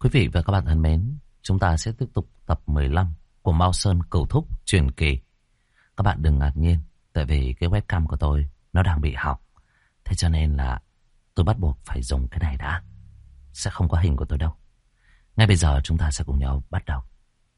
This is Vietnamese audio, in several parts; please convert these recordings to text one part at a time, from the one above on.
Quý vị và các bạn thân mến, chúng ta sẽ tiếp tục tập 15 của Mao Sơn Cửu Thúc truyền kỳ. Các bạn đừng ngạc nhiên, tại vì cái webcam của tôi nó đang bị hỏng. Thế cho nên là tôi bắt buộc phải dùng cái này đã. Sẽ không có hình của tôi đâu. Ngay bây giờ chúng ta sẽ cùng nhau bắt đầu.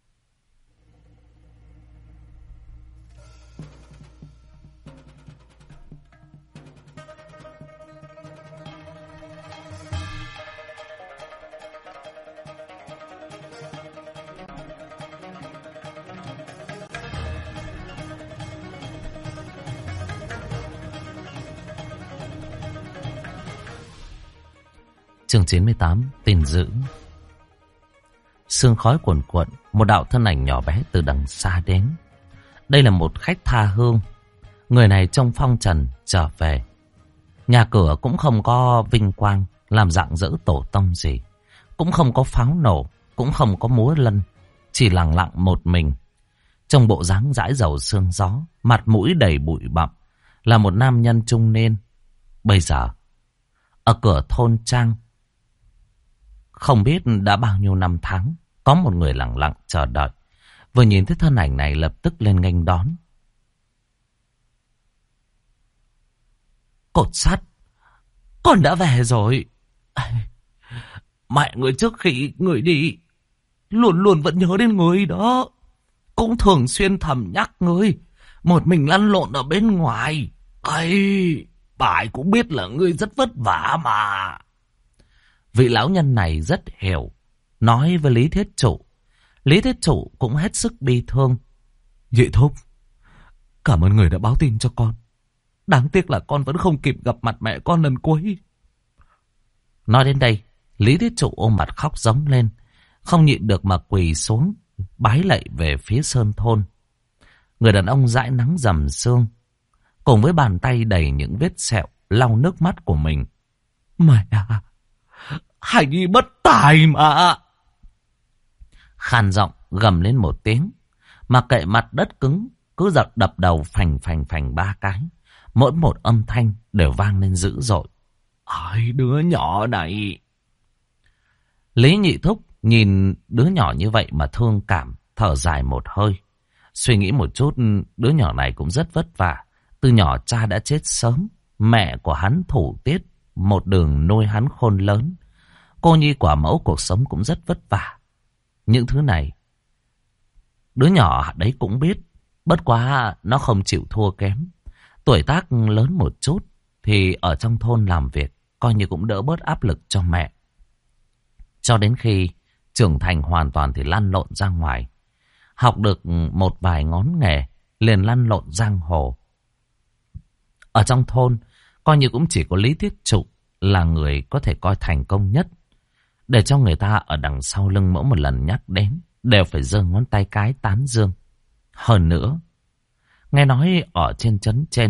Chương 98, tin dữ. Sương khói cuồn cuộn, một đạo thân ảnh nhỏ bé từ đằng xa đến. Đây là một khách tha hương. Người này trông phong trần trở về. Nhà cửa cũng không có vinh quang làm rạng rỡ tổ tông gì, cũng không có pháo nổ, cũng không có múa lân, chỉ lặng lặng một mình. Trong bộ dáng dãi dầu sương gió, mặt mũi đầy bụi bặm, là một nam nhân trung niên. Bây giờ ở cửa thôn trang, không biết đã bao nhiêu năm tháng, có một người lặng lặng chờ đợi. Vừa nhìn thấy thân ảnh này lập tức lên nghênh đón. Cột sắt, con đã về rồi. Mẹ người trước khi người đi luôn luôn vẫn nhớ đến người đó, cũng thường xuyên thầm nhắc người một mình lăn lộn ở bên ngoài. Bà ấy cũng biết là ngươi rất vất vả mà. Vị lão nhân này rất hiểu, nói với Lý Thiết Trụ. Lý Thiết Trụ cũng hết sức bi thương. Nhị thúc, cảm ơn người đã báo tin cho con. Đáng tiếc là con vẫn không kịp gặp mặt mẹ con lần cuối. Nói đến đây, Lý Thiết Trụ ôm mặt khóc rống lên, không nhịn được mà quỳ xuống, bái lạy về phía sơn thôn. Người đàn ông dãi nắng rầm sương, cùng với bàn tay đầy những vết sẹo, lau nước mắt của mình. Mẹ à, Hải Nhi bất tài mà. Khàn giọng gầm lên một tiếng, mà kệ mặt đất cứng, cứ giật đập đầu phành phành phành 3 cái. Mỗi một âm thanh đều vang lên dữ dội. Ai đứa nhỏ này. Lý Nhị Thúc nhìn đứa nhỏ như vậy mà thương cảm, thở dài một hơi. Suy nghĩ một chút, đứa nhỏ này cũng rất vất vả. Từ nhỏ cha đã chết sớm, mẹ của hắn thủ tiết, một đường nuôi hắn khôn lớn. Cô nhi quả mẫu, cuộc sống cũng rất vất vả. Những thứ này đứa nhỏ đấy cũng biết, bất quá nó không chịu thua kém. Tuổi tác lớn một chút thì ở trong thôn làm việc, coi như cũng đỡ bớt áp lực cho mẹ. Cho đến khi trưởng thành hoàn toàn thì lăn lộn ra ngoài, học được một vài ngón nghề, liền lăn lộn giang hồ. Ở trong thôn, coi như cũng chỉ có Lý Thiết Trụ là người có thể coi thành công nhất. Để cho người ta ở đằng sau lưng mỗi một lần nhắc đến, đều phải giơ ngón tay cái tán dương. Hơn nữa, nghe nói ở trên trấn trên,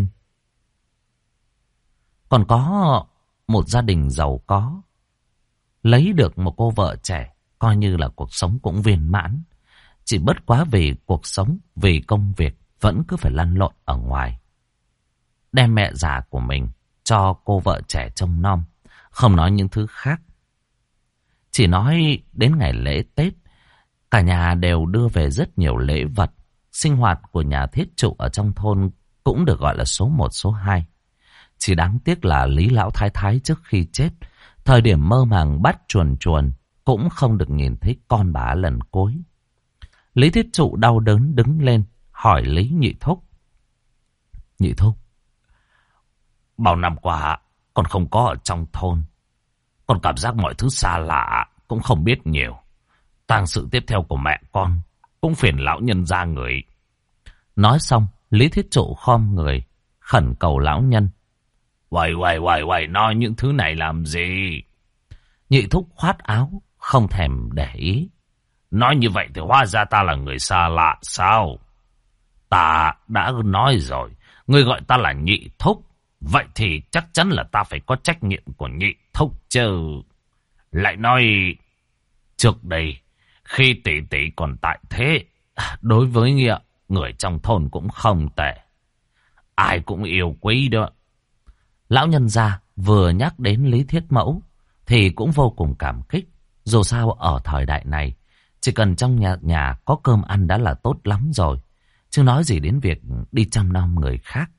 còn có một gia đình giàu có, lấy được một cô vợ trẻ, coi như là cuộc sống cũng viên mãn. Chỉ bất quá vì cuộc sống, vì công việc, vẫn cứ phải lăn lộn ở ngoài. Đem mẹ già của mình cho cô vợ trẻ trông nom, không nói những thứ khác. Chỉ nói đến ngày lễ Tết, cả nhà đều đưa về rất nhiều lễ vật. Sinh hoạt của nhà Thiết Trụ ở trong thôn cũng được gọi là số 1 số 2. Chỉ đáng tiếc là Lý Lão Thái Thái trước khi chết, thời điểm mơ màng bắt chuồn chuồn, cũng không được nhìn thấy con bà lần cuối. Lý Thiết Trụ đau đớn đứng lên, hỏi Lý Nhị Thúc. Nhị Thúc, bao năm qua con không có ở trong thôn, con cảm giác mọi thứ xa lạ, cũng không biết nhiều. Tang sự tiếp theo của mẹ con cũng phiền lão nhân ra người. Nói xong, Lý Thiết Trụ khom người, khẩn cầu lão nhân. Uầy, nói những thứ này làm gì? Nhị Thúc khoát áo, không thèm để ý. Nói như vậy thì hóa ra ta là người xa lạ sao? Ta đã nói rồi, người gọi ta là Nhị Thúc, vậy thì chắc chắn là ta phải có trách nhiệm của Nhị Thúc chứ. Lại nói, trước đây, khi tỷ tỷ còn tại thế, đối với nghĩa, người trong thôn cũng không tệ. Ai cũng yêu quý đó. Lão nhân gia vừa nhắc đến Lý Thiết Mẫu thì cũng vô cùng cảm kích, Dù sao ở thời đại này, chỉ cần trong nhà có cơm ăn đã là tốt lắm rồi. Chứ nói gì đến việc đi chăm nom người khác.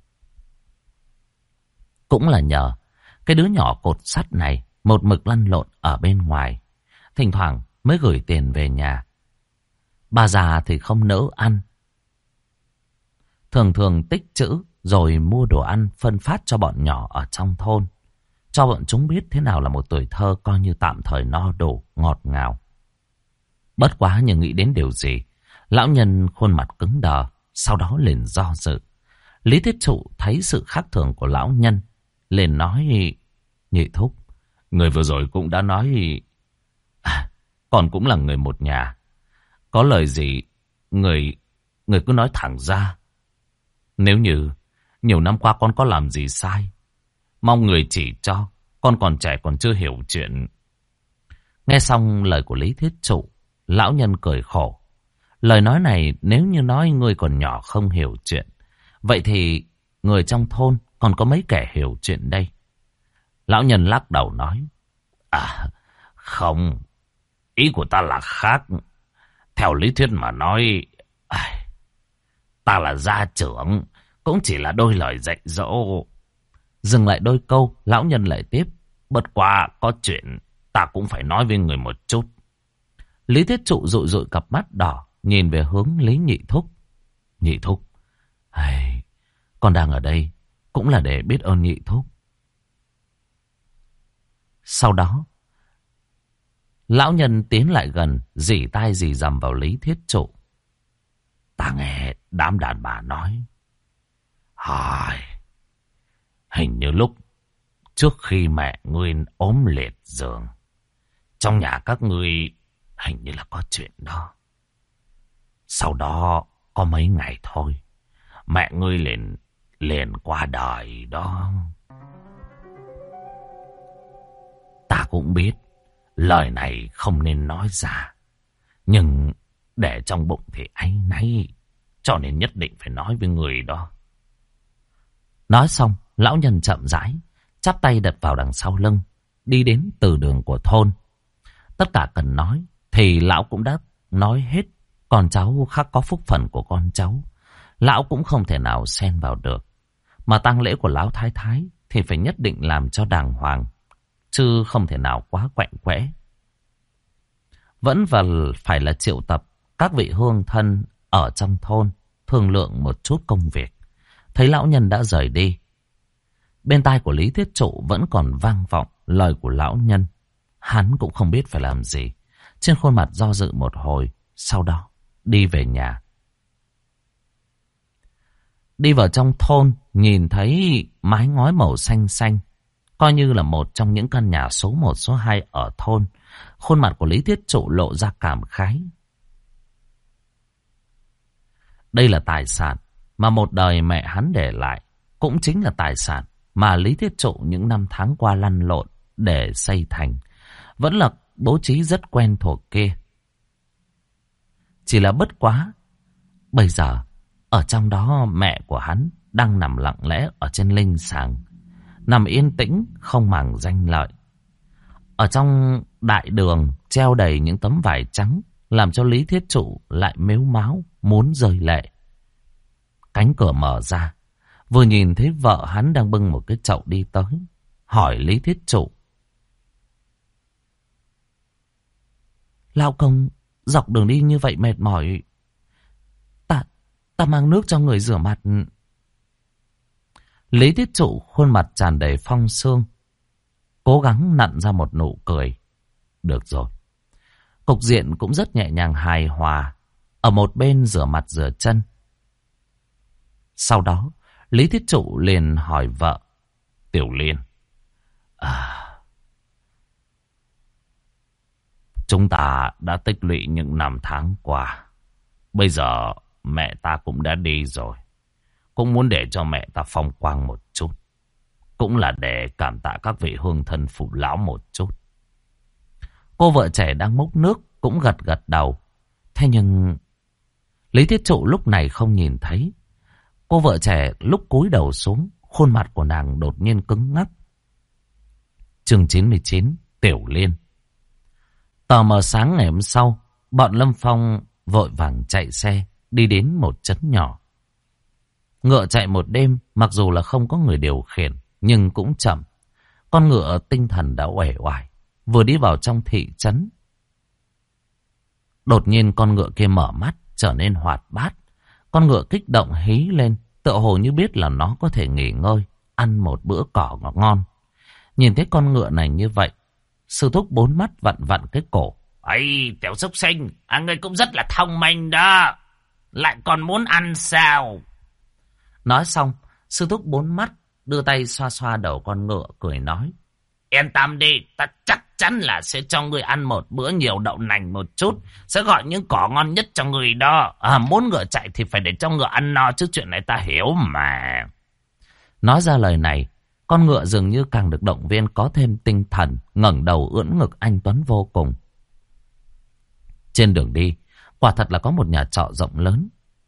Cũng là nhờ cái đứa nhỏ cột sắt này một mực lăn lộn ở bên ngoài. Thỉnh thoảng mới gửi tiền về nhà. Bà già thì không nỡ ăn. Thường thường tích trữ rồi mua đồ ăn phân phát cho bọn nhỏ ở trong thôn. Cho bọn chúng biết thế nào là một tuổi thơ coi như tạm thời no đủ, ngọt ngào. Bất quá như nghĩ đến điều gì, lão nhân khuôn mặt cứng đờ, sau đó liền do dự. Lý Thiết Trụ thấy sự khác thường của lão nhân, liền nói: Nhị thúc, người vừa rồi cũng đã nói, con cũng là người một nhà. Có lời gì, người cứ nói thẳng ra. Nếu như nhiều năm qua con có làm gì sai, mong người chỉ cho, con còn trẻ còn chưa hiểu chuyện. Nghe xong lời của Lý Thiết Trụ, lão nhân cười khổ. Lời nói này nếu như nói người còn nhỏ không hiểu chuyện, vậy thì người trong thôn còn có mấy kẻ hiểu chuyện đây? Lão nhân lắc đầu nói: Không, ý của ta là khác. Theo lý thuyết mà nói, ta là gia trưởng, cũng chỉ là đôi lời dạy dỗ. Dừng lại đôi câu, lão nhân lại tiếp: Bất quá có chuyện ta cũng phải nói với người một chút. Lý Thiết Trụ dụi dụi cặp mắt đỏ, nhìn về hướng Lý Nhị Thúc. Nhị Thúc, con đang ở đây cũng là để biết ơn Nhị Thúc. Sau đó, lão nhân tiến lại gần, rỉ tai rỉ rầm vào Lý Thiết Trụ. Ta nghe đám đàn bà nói, hình như lúc trước khi mẹ ngươi ốm liệt giường, trong nhà các ngươi hình như là có chuyện đó. Sau đó có mấy ngày thôi, mẹ ngươi liền qua đời đó. Ta cũng biết lời này không nên nói ra, nhưng để trong bụng thì áy náy, cho nên nhất định phải nói với người đó. Nói xong, lão nhân chậm rãi chắp tay đặt vào đằng sau lưng, đi đến từ đường của thôn. Tất cả cần nói thì lão cũng đã nói hết. Con cháu khác có phúc phần của con cháu, lão cũng không thể nào xen vào được. Mà tang lễ của lão thái thái thì phải nhất định làm cho đàng hoàng, chứ không thể nào quá quạnh quẽ. Vẫn phải là triệu tập các vị hương thân ở trong thôn, thương lượng một chút công việc. Thấy lão nhân đã rời đi, bên tai của Lý Thiết Trụ vẫn còn vang vọng lời của lão nhân. Hắn cũng không biết phải làm gì, trên khuôn mặt do dự một hồi, sau đó đi về nhà. Đi vào trong thôn, nhìn thấy mái ngói màu xanh xanh, coi như là một trong những căn nhà số 1, số 2 ở thôn. Khuôn mặt của Lý Thiết Trụ lộ ra cảm khái. Đây là tài sản mà một đời mẹ hắn để lại, cũng chính là tài sản mà Lý Thiết Trụ những năm tháng qua lăn lộn để xây thành. Vẫn là bố trí rất quen thuộc kia. Chỉ là bất quá, bây giờ ở trong đó mẹ của hắn đang nằm lặng lẽ ở trên linh sàng, nằm yên tĩnh không màng danh lợi. Ở trong đại đường treo đầy những tấm vải trắng, làm cho Lý Thiết Trụ lại mếu máo muốn rơi lệ. Cánh cửa mở ra, vừa nhìn thấy vợ hắn đang bưng một cái chậu đi tới, hỏi Lý Thiết Trụ: Lão công, dọc đường đi như vậy mệt mỏi, ta mang nước cho người rửa mặt. Lý Thiết Trụ khuôn mặt tràn đầy phong sương, cố gắng nặn ra một nụ cười. Được rồi. Cục diện cũng rất nhẹ nhàng hài hòa. Ở một bên rửa mặt rửa chân. Sau đó, Lý Thiết Trụ liền hỏi vợ: Tiểu Liên, chúng ta đã tích lũy những năm tháng qua. Bây giờ mẹ ta cũng đã đi rồi. Cũng muốn để cho mẹ ta phong quang một chút. Cũng là để cảm tạ các vị hương thân phụ lão một chút. Cô vợ trẻ đang múc nước cũng gật gật đầu. Thế nhưng Lý Thiết Trụ lúc này không nhìn thấy. Cô vợ trẻ lúc cúi đầu xuống, khuôn mặt của nàng đột nhiên cứng ngắc. Chương 99, Tiểu Liên. Tờ mờ sáng ngày hôm sau, bọn Lâm Phong vội vàng chạy xe đi đến một trấn nhỏ. Ngựa chạy một đêm, mặc dù là không có người điều khiển, nhưng cũng chậm. Con ngựa tinh thần đã uể oải, vừa đi vào trong thị trấn. Đột nhiên con ngựa kia mở mắt, trở nên hoạt bát. Con ngựa kích động hí lên, tựa hồ như biết là nó có thể nghỉ ngơi, ăn một bữa cỏ ngon. Nhìn thấy con ngựa này như vậy, sư thúc bốn mắt vặn vặn cái cổ. Ây, tiểu súc sinh, ngươi cũng rất là thông minh đó. Lại còn muốn ăn sao? Nói xong, sư thúc bốn mắt đưa tay xoa xoa đầu con ngựa, cười nói. Yên tâm đi, ta chắc chắn là sẽ cho ngươi ăn một bữa nhiều đậu nành một chút. Sẽ gọi những cỏ ngon nhất cho ngươi đó. Muốn ngựa chạy thì phải để cho ngựa ăn no, chứ chuyện này ta hiểu mà. Nói ra lời này, con ngựa dường như càng được động viên, có thêm tinh thần, ngẩng đầu ưỡn ngực anh tuấn vô cùng. Trên đường đi, quả thật là có một nhà trọ rộng lớn.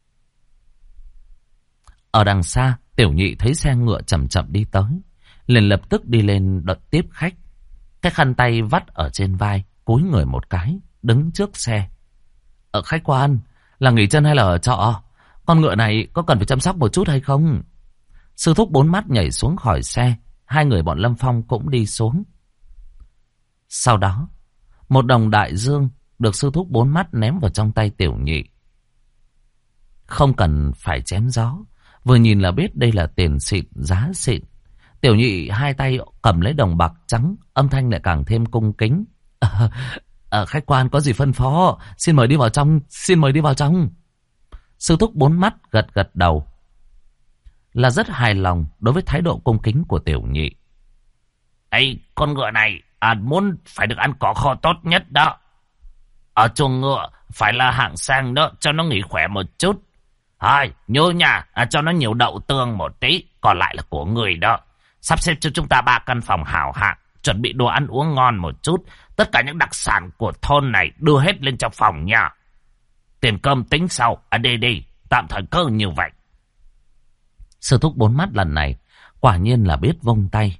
Ở đằng xa, Tiểu Nhị thấy xe ngựa chậm chậm đi tới, liền lập tức đi lên đợt tiếp khách. Cái khăn tay vắt ở trên vai, cúi người một cái, đứng trước xe. Khách quan, là nghỉ chân hay là ở trọ? Con ngựa này có cần phải chăm sóc một chút hay không? Sư thúc bốn mắt nhảy xuống khỏi xe, hai người bọn Lâm Phong cũng đi xuống. Sau đó, một đồng đại dương được sư thúc bốn mắt ném vào trong tay Tiểu Nhị. Không cần phải chém gió, vừa nhìn là biết đây là tiền xịn, giá xịn. Tiểu Nhị hai tay cầm lấy đồng bạc trắng, âm thanh lại càng thêm cung kính. Khách quan có gì phân phó, xin mời đi vào trong, xin mời đi vào trong. Sư thúc bốn mắt gật gật đầu, là rất hài lòng đối với thái độ cung kính của Tiểu Nhị. Ây, con ngựa này muốn phải được ăn cỏ kho tốt nhất đó. Ở chuồng ngựa phải là hạng sang đó, cho nó nghỉ khỏe một chút. Nhớ nha, cho nó nhiều đậu tương một tí, còn lại là của người đó. Sắp xếp cho chúng ta 3 căn phòng hảo hạng, chuẩn bị đồ ăn uống ngon một chút. Tất cả những đặc sản của thôn này đưa hết lên trong phòng nha. Tiền cơm tính sau, đi, tạm thời cơ như vậy. Sư thúc bốn mắt lần này quả nhiên là biết vung tay.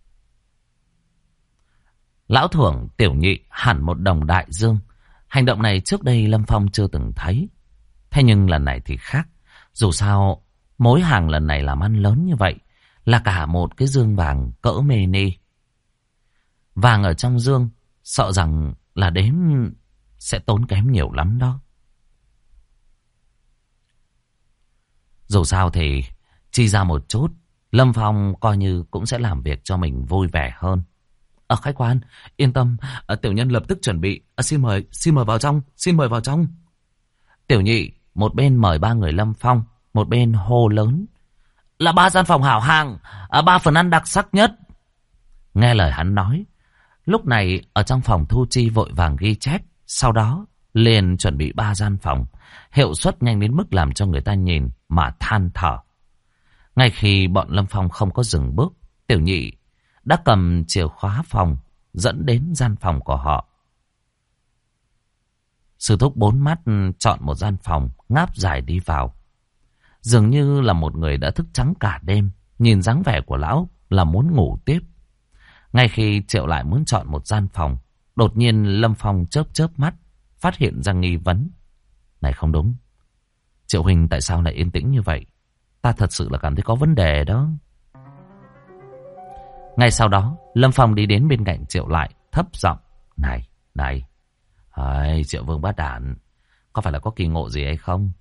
Lão thưởng Tiểu Nhị hẳn một đồng đại dương. Hành động này trước đây Lâm Phong chưa từng thấy. Thế nhưng lần này thì khác. Dù sao mối hàng lần này làm ăn lớn như vậy, là cả một cái dương vàng cỡ mini. Vàng ở trong dương sợ rằng là đếm sẽ tốn kém nhiều lắm đó. Dù sao thì chi ra một chút, Lâm Phong coi như cũng sẽ làm việc cho mình vui vẻ hơn. Khách quan, yên tâm, tiểu nhân lập tức chuẩn bị. Xin mời vào trong, xin mời vào trong. Tiểu Nhị một bên mời 3 người Lâm Phong, một bên hô lớn. Là 3 gian phòng hảo hạng, 3 phần ăn đặc sắc nhất. Nghe lời hắn nói, lúc này ở trong phòng thu chi vội vàng ghi chép, sau đó liền chuẩn bị 3 gian phòng, hiệu suất nhanh đến mức làm cho người ta nhìn mà than thở. Ngay khi bọn Lâm Phong không có dừng bước, Tiểu Nhị đã cầm chìa khóa phòng dẫn đến gian phòng của họ. Sư thúc bốn mắt chọn một gian phòng, ngáp dài đi vào. Dường như là một người đã thức trắng cả đêm, nhìn dáng vẻ của lão là muốn ngủ tiếp. Ngay khi Triệu lại muốn chọn một gian phòng, đột nhiên Lâm Phong chớp chớp mắt, phát hiện ra nghi vấn. Này không đúng, Triệu huynh tại sao lại yên tĩnh như vậy? Ta thật sự là cảm thấy có vấn đề đó. Ngay sau đó, Lâm Phong đi đến bên cạnh Triệu lại, thấp giọng. Này, Triệu Vương Bát Đản, có phải là có kỳ ngộ gì hay không?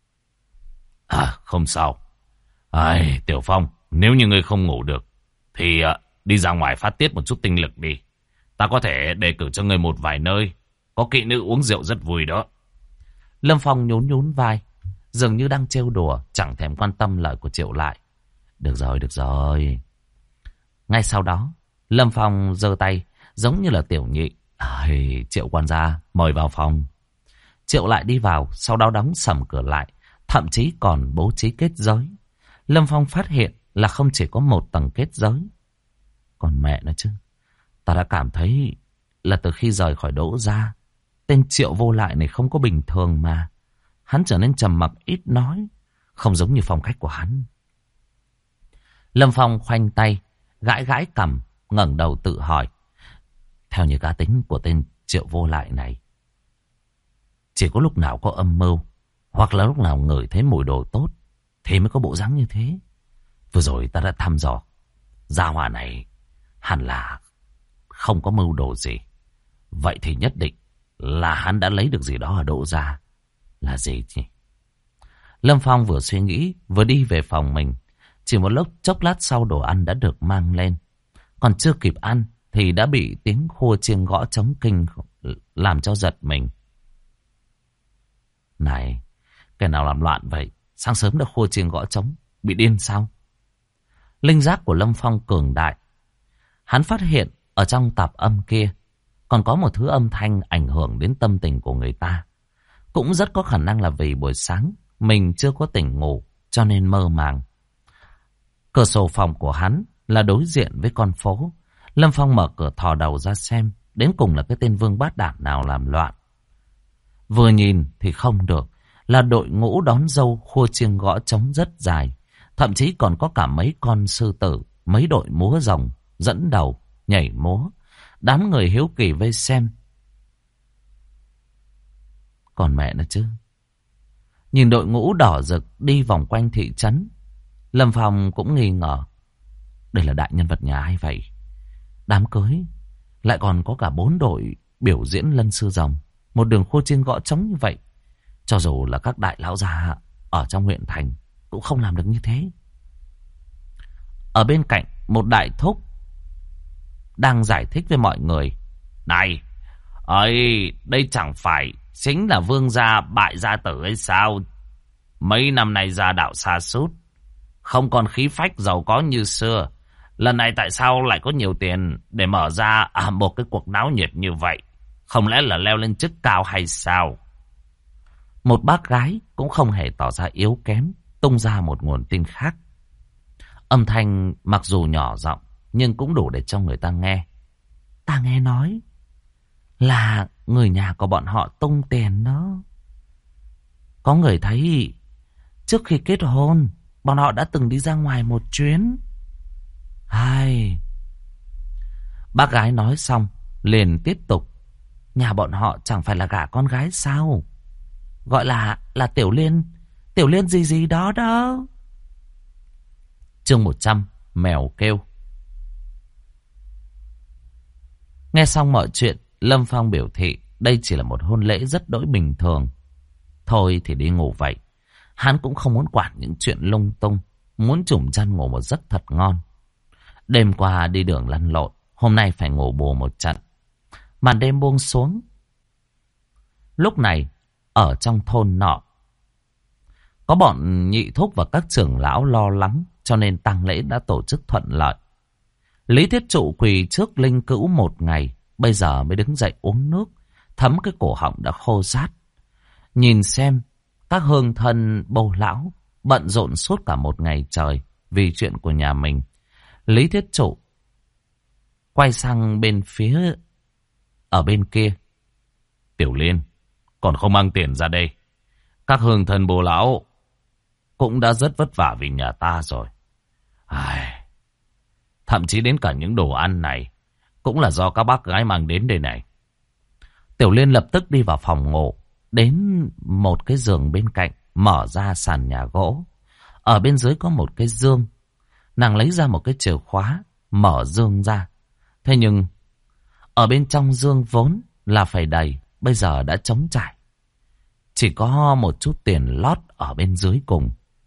Không sao. Tiểu Phong, nếu như ngươi không ngủ được, thì đi ra ngoài phát tiết một chút tinh lực đi. Ta có thể đề cử cho ngươi một vài nơi có kỹ nữ uống rượu rất vui đó. Lâm Phong nhún nhún vai, dường như đang trêu đùa, chẳng thèm quan tâm lời của Triệu lại. Được rồi. Ngay sau đó, Lâm Phong giơ tay, giống như là Tiểu Nhị. Triệu quan gia, mời vào phòng. Triệu lại đi vào, sau đó đóng sầm cửa lại, thậm chí còn bố trí kết giới. Lâm Phong phát hiện là không chỉ có một tầng kết giới. Còn mẹ nó chứ, ta đã cảm thấy là từ khi rời khỏi Đỗ gia, tên Triệu vô lại này không có bình thường mà. Hắn trở nên trầm mặc ít nói, không giống như phong cách của hắn. Lâm Phong khoanh tay, gãi cằm, ngẩng đầu tự hỏi. Theo như cá tính của tên Triệu Vô Lại này chỉ có lúc nào có âm mưu, hoặc là lúc nào ngửi thấy mùi đồ tốt thì mới có bộ dáng như thế. Vừa rồi ta đã thăm dò, gia hỏa này hẳn là không có mưu đồ gì. Vậy thì nhất định là hắn đã lấy được gì đó ở Đỗ gia. Là gì nhỉ? Lâm Phong vừa suy nghĩ vừa đi về phòng mình. Chỉ một lúc chốc lát sau đồ ăn đã được mang lên. Còn chưa kịp ăn thì đã bị tiếng khua chiêng gõ trống kinh làm cho giật mình. Này, cái nào làm loạn vậy? Sáng sớm đã khua chiêng gõ trống, bị điên sao? Linh giác của Lâm Phong cường đại. Hắn phát hiện ở trong tạp âm kia còn có một thứ âm thanh ảnh hưởng đến tâm tình của người ta. Cũng rất có khả năng là vì buổi sáng mình chưa có tỉnh ngủ cho nên mơ màng. Cửa sổ phòng của hắn là đối diện với con phố. Lâm Phong mở cửa thò đầu ra xem đến cùng là cái tên vương bát đản nào làm loạn. Vừa nhìn thì không được, là đội ngũ đón dâu khua chiêng gõ trống rất dài. Thậm chí còn có cả mấy con sư tử, mấy đội múa rồng dẫn đầu nhảy múa. Đám người hiếu kỳ vây xem. Còn mẹ nó chứ. Nhìn đội ngũ đỏ rực đi vòng quanh thị trấn, Lâm Phong cũng nghi ngờ. Đây là đại nhân vật nhà ai vậy? Đám cưới lại còn có cả 4 đội biểu diễn lân sư rồng, một đường khua chiêng gõ trống như vậy. Cho dù là các đại lão gia ở trong huyện thành cũng không làm được như thế. Ở bên cạnh một đại thúc đang giải thích với mọi người. Này, đây chẳng phải chính là vương gia bại gia tử hay sao? Mấy năm nay gia đạo sa sút, không còn khí phách giàu có như xưa. Lần này tại sao lại có nhiều tiền để mở ra một cái cuộc náo nhiệt như vậy? Không lẽ là leo lên chức cao hay sao? Một bác gái cũng không hề tỏ ra yếu kém, tung ra một nguồn tin khác. Âm thanh mặc dù nhỏ giọng nhưng cũng đủ để cho người ta nghe. Ta nghe nói là người nhà của bọn họ tung tiền đó. Có người thấy trước khi kết hôn bọn họ đã từng đi ra ngoài một chuyến. Bác gái nói xong liền tiếp tục. Nhà bọn họ chẳng phải là gả con gái sao? Gọi là Tiểu Liên. Tiểu Liên gì gì đó đó. Chương 100, mèo kêu. Nghe xong mọi chuyện, Lâm Phong biểu thị đây chỉ là một hôn lễ rất đỗi bình thường. Thôi thì đi ngủ vậy. Hắn cũng không muốn quản những chuyện lung tung, muốn trùm chăn ngủ một giấc thật ngon. Đêm qua đi đường lăn lộn, hôm nay phải ngủ bù một trận. Màn đêm buông xuống. Lúc này, ở trong thôn nọ, có bọn nhị thúc và các trưởng lão lo lắng, cho nên tang lễ đã tổ chức thuận lợi. Lý Thiết Trụ quỳ trước linh cữu một ngày, bây giờ mới đứng dậy uống nước, thấm cái cổ họng đã khô rát. Nhìn xem, các hương thân bầu lão bận rộn suốt cả một ngày trời vì chuyện của nhà mình. Lý Thiết Trụ quay sang bên phía ở bên kia. Tiểu Liên, còn không mang tiền ra đây. Các hương thân bồ lão cũng đã rất vất vả vì nhà ta rồi. Thậm chí đến cả những đồ ăn này cũng là do các bác gái mang đến đây này. Tiểu Liên lập tức đi vào phòng ngủ, đến một cái giường bên cạnh, mở ra sàn nhà gỗ. Ở bên dưới có một cái dương. Nàng lấy ra một cái chìa khóa, mở dương ra. Thế nhưng ở bên trong dương vốn là phải đầy, bây giờ đã trống trải. Chỉ có một chút tiền lót ở bên dưới cùng.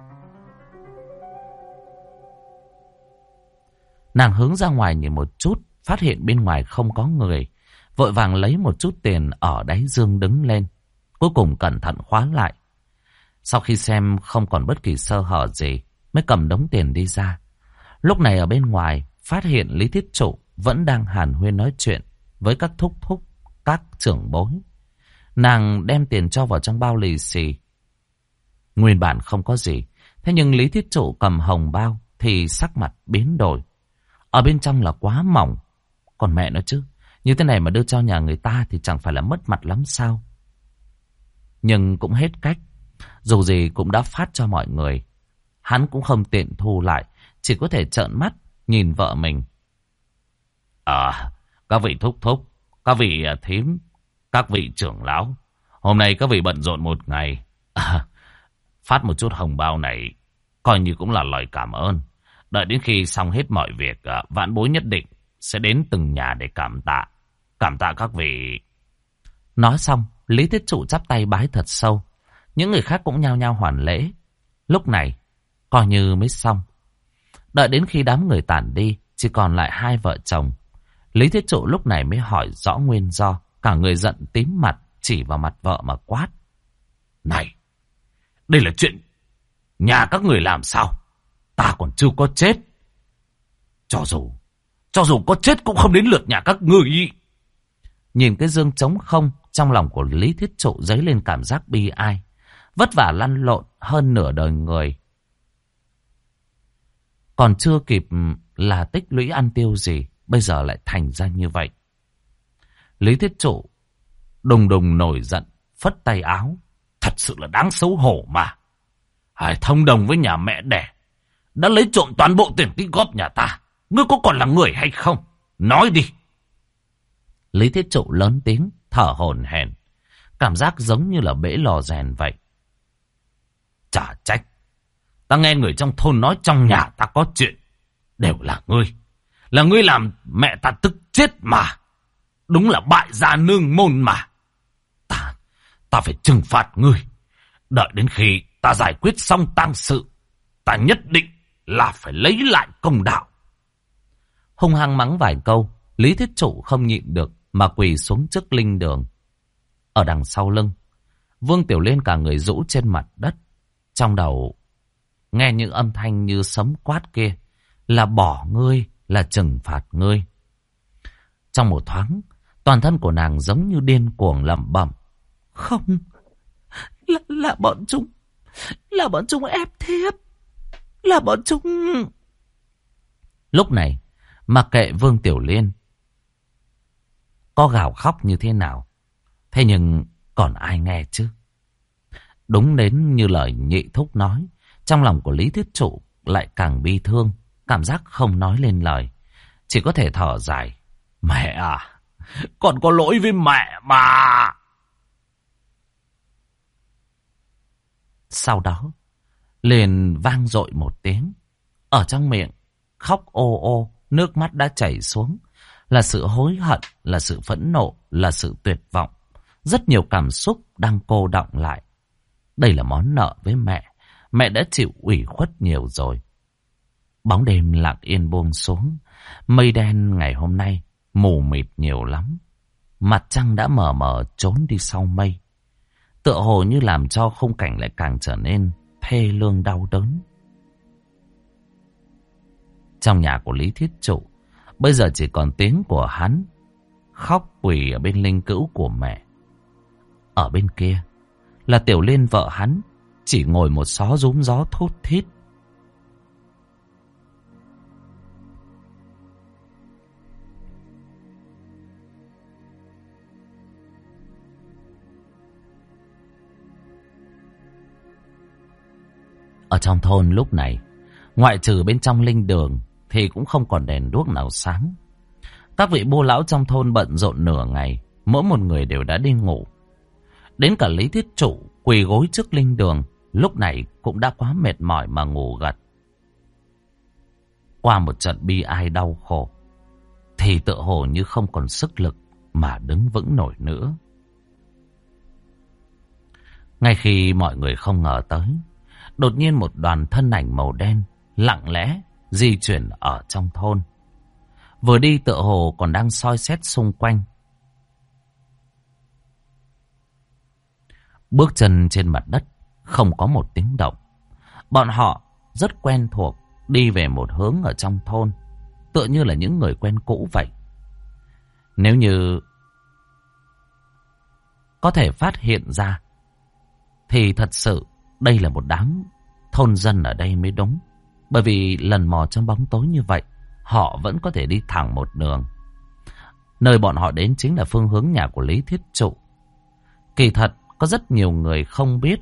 Nàng hướng ra ngoài nhìn một chút, phát hiện bên ngoài không có người, vội vàng lấy một chút tiền ở đáy dương đứng lên. Cuối cùng cẩn thận khóa lại. Sau khi xem không còn bất kỳ sơ hở gì, mới cầm đống tiền đi ra. Lúc này ở bên ngoài, phát hiện Lý Thiết Trụ vẫn đang hàn huyên nói chuyện với các thúc thúc, các trưởng bối. Nàng đem tiền cho vào trong bao lì xì. Nguyên bản không có gì, thế nhưng Lý Thiết Trụ cầm hồng bao thì sắc mặt biến đổi. Ở bên trong là quá mỏng. Còn mẹ nó chứ, như thế này mà đưa cho nhà người ta thì chẳng phải là mất mặt lắm sao? Nhưng cũng hết cách. Dù gì cũng đã phát cho mọi người. Hắn cũng không tiện thu lại, chỉ có thể trợn mắt nhìn vợ mình. Các vị thúc thúc, các vị thím, Các vị trưởng lão, hôm nay các vị bận rộn một ngày. Phát một chút hồng bao này, coi như cũng là lời cảm ơn. Đợi đến khi xong hết mọi việc, vãn bối nhất định sẽ đến từng nhà để cảm tạ. Cảm tạ các vị. Nói xong, Lý Thiết Trụ chắp tay bái thật sâu. Những người khác cũng nhao nhao hoàn lễ. Lúc này, coi như mới xong. Đợi đến khi đám người tản đi, chỉ còn lại hai vợ chồng. Lý Thiết Trụ lúc này mới hỏi rõ nguyên do. Cả người giận tím mặt, chỉ vào mặt vợ mà quát. Này, đây là chuyện nhà các người làm sao? Ta còn chưa có chết. Cho dù có chết cũng không đến lượt nhà các người. Nhìn cái dương trống không, trong lòng của Lý Thiết Trụ dấy lên cảm giác bi ai. Vất vả lăn lộn hơn nửa đời người. Còn chưa kịp là tích lũy ăn tiêu gì, bây giờ lại thành ra như vậy. Lý Thiết Trụ đùng đùng nổi giận, phất tay áo. Thật sự là đáng xấu hổ mà. Hải thông đồng với nhà mẹ đẻ, đã lấy trộm toàn bộ tiền tích góp nhà ta. Ngươi có còn là người hay không? Nói đi. Lý Thiết Trụ lớn tiếng, thở hổn hển, cảm giác giống như là bể lò rèn vậy. Chả trách, ta nghe người trong thôn nói trong nhà ta có chuyện. Đều là ngươi. Là ngươi làm mẹ ta tức chết mà. Đúng là bại gia nương môn mà. Ta phải trừng phạt ngươi. Đợi đến khi ta giải quyết xong tang sự, ta nhất định là phải lấy lại công đạo. Hung hăng mắng vài câu, Lý Thiết Trụ không nhịn được mà quỳ xuống trước linh đường. Ở đằng sau lưng, Vương Tiểu Liên cả người rũ trên mặt đất. Trong đầu nghe những âm thanh như sấm quát kia, là bỏ ngươi, là trừng phạt ngươi. Trong một thoáng, toàn thân của nàng giống như điên cuồng lẩm bẩm. Không, là bọn chúng ép thiếp, là bọn chúng... Lúc này, mặc kệ Vương Tiểu Liên có gào khóc như thế nào, thế nhưng còn ai nghe chứ? Đúng đến như lời nhị thúc nói, trong lòng của Lý Thiết Trụ lại càng bi thương, cảm giác không nói lên lời, chỉ có thể thở dài. Mẹ à, con có lỗi với mẹ mà. Sau đó, liền vang dội một tiếng. Ở trong miệng, khóc ô ô, nước mắt đã chảy xuống. Là sự hối hận, là sự phẫn nộ, là sự tuyệt vọng. Rất nhiều cảm xúc đang cô đọng lại. Đây là món nợ với mẹ. Mẹ đã chịu ủy khuất nhiều rồi. Bóng đêm lặng yên buông xuống. Mây đen ngày hôm nay mù mịt nhiều lắm. Mặt trăng đã mờ mờ trốn đi sau mây. Tựa hồ như làm cho khung cảnh lại càng trở nên thê lương đau đớn. Trong nhà của Lý Thiết Trụ, bây giờ chỉ còn tiếng của hắn khóc quỳ ở bên linh cữu của mẹ. Ở bên kia là Tiểu Liên vợ hắn, chỉ ngồi một xó rúm gió thút thít. Ở trong thôn lúc này, ngoại trừ bên trong linh đường thì cũng không còn đèn đuốc nào sáng. Các vị bô lão trong thôn bận rộn nửa ngày, mỗi một người đều đã đi ngủ. Đến cả Lý Thiết Trụ quỳ gối trước linh đường, lúc này cũng đã quá mệt mỏi mà ngủ gật. Qua một trận bi ai đau khổ, thì tựa hồ như không còn sức lực mà đứng vững nổi nữa. Ngay khi mọi người không ngờ tới, đột nhiên một đoàn thân ảnh màu đen lặng lẽ di chuyển ở trong thôn. Vừa đi tựa hồ còn đang soi xét xung quanh. Bước chân trên mặt đất không có một tiếng động. Bọn họ rất quen thuộc, đi về một hướng ở trong thôn, tựa như là những người quen cũ vậy. Nếu như có thể phát hiện ra thì thật sự đây là một đám thôn dân ở đây mới đúng. Bởi vì lần mò trong bóng tối như vậy, họ vẫn có thể đi thẳng một đường. Nơi bọn họ đến chính là phương hướng nhà của Lý Thiết Trụ. Kỳ thật, có rất nhiều người không biết.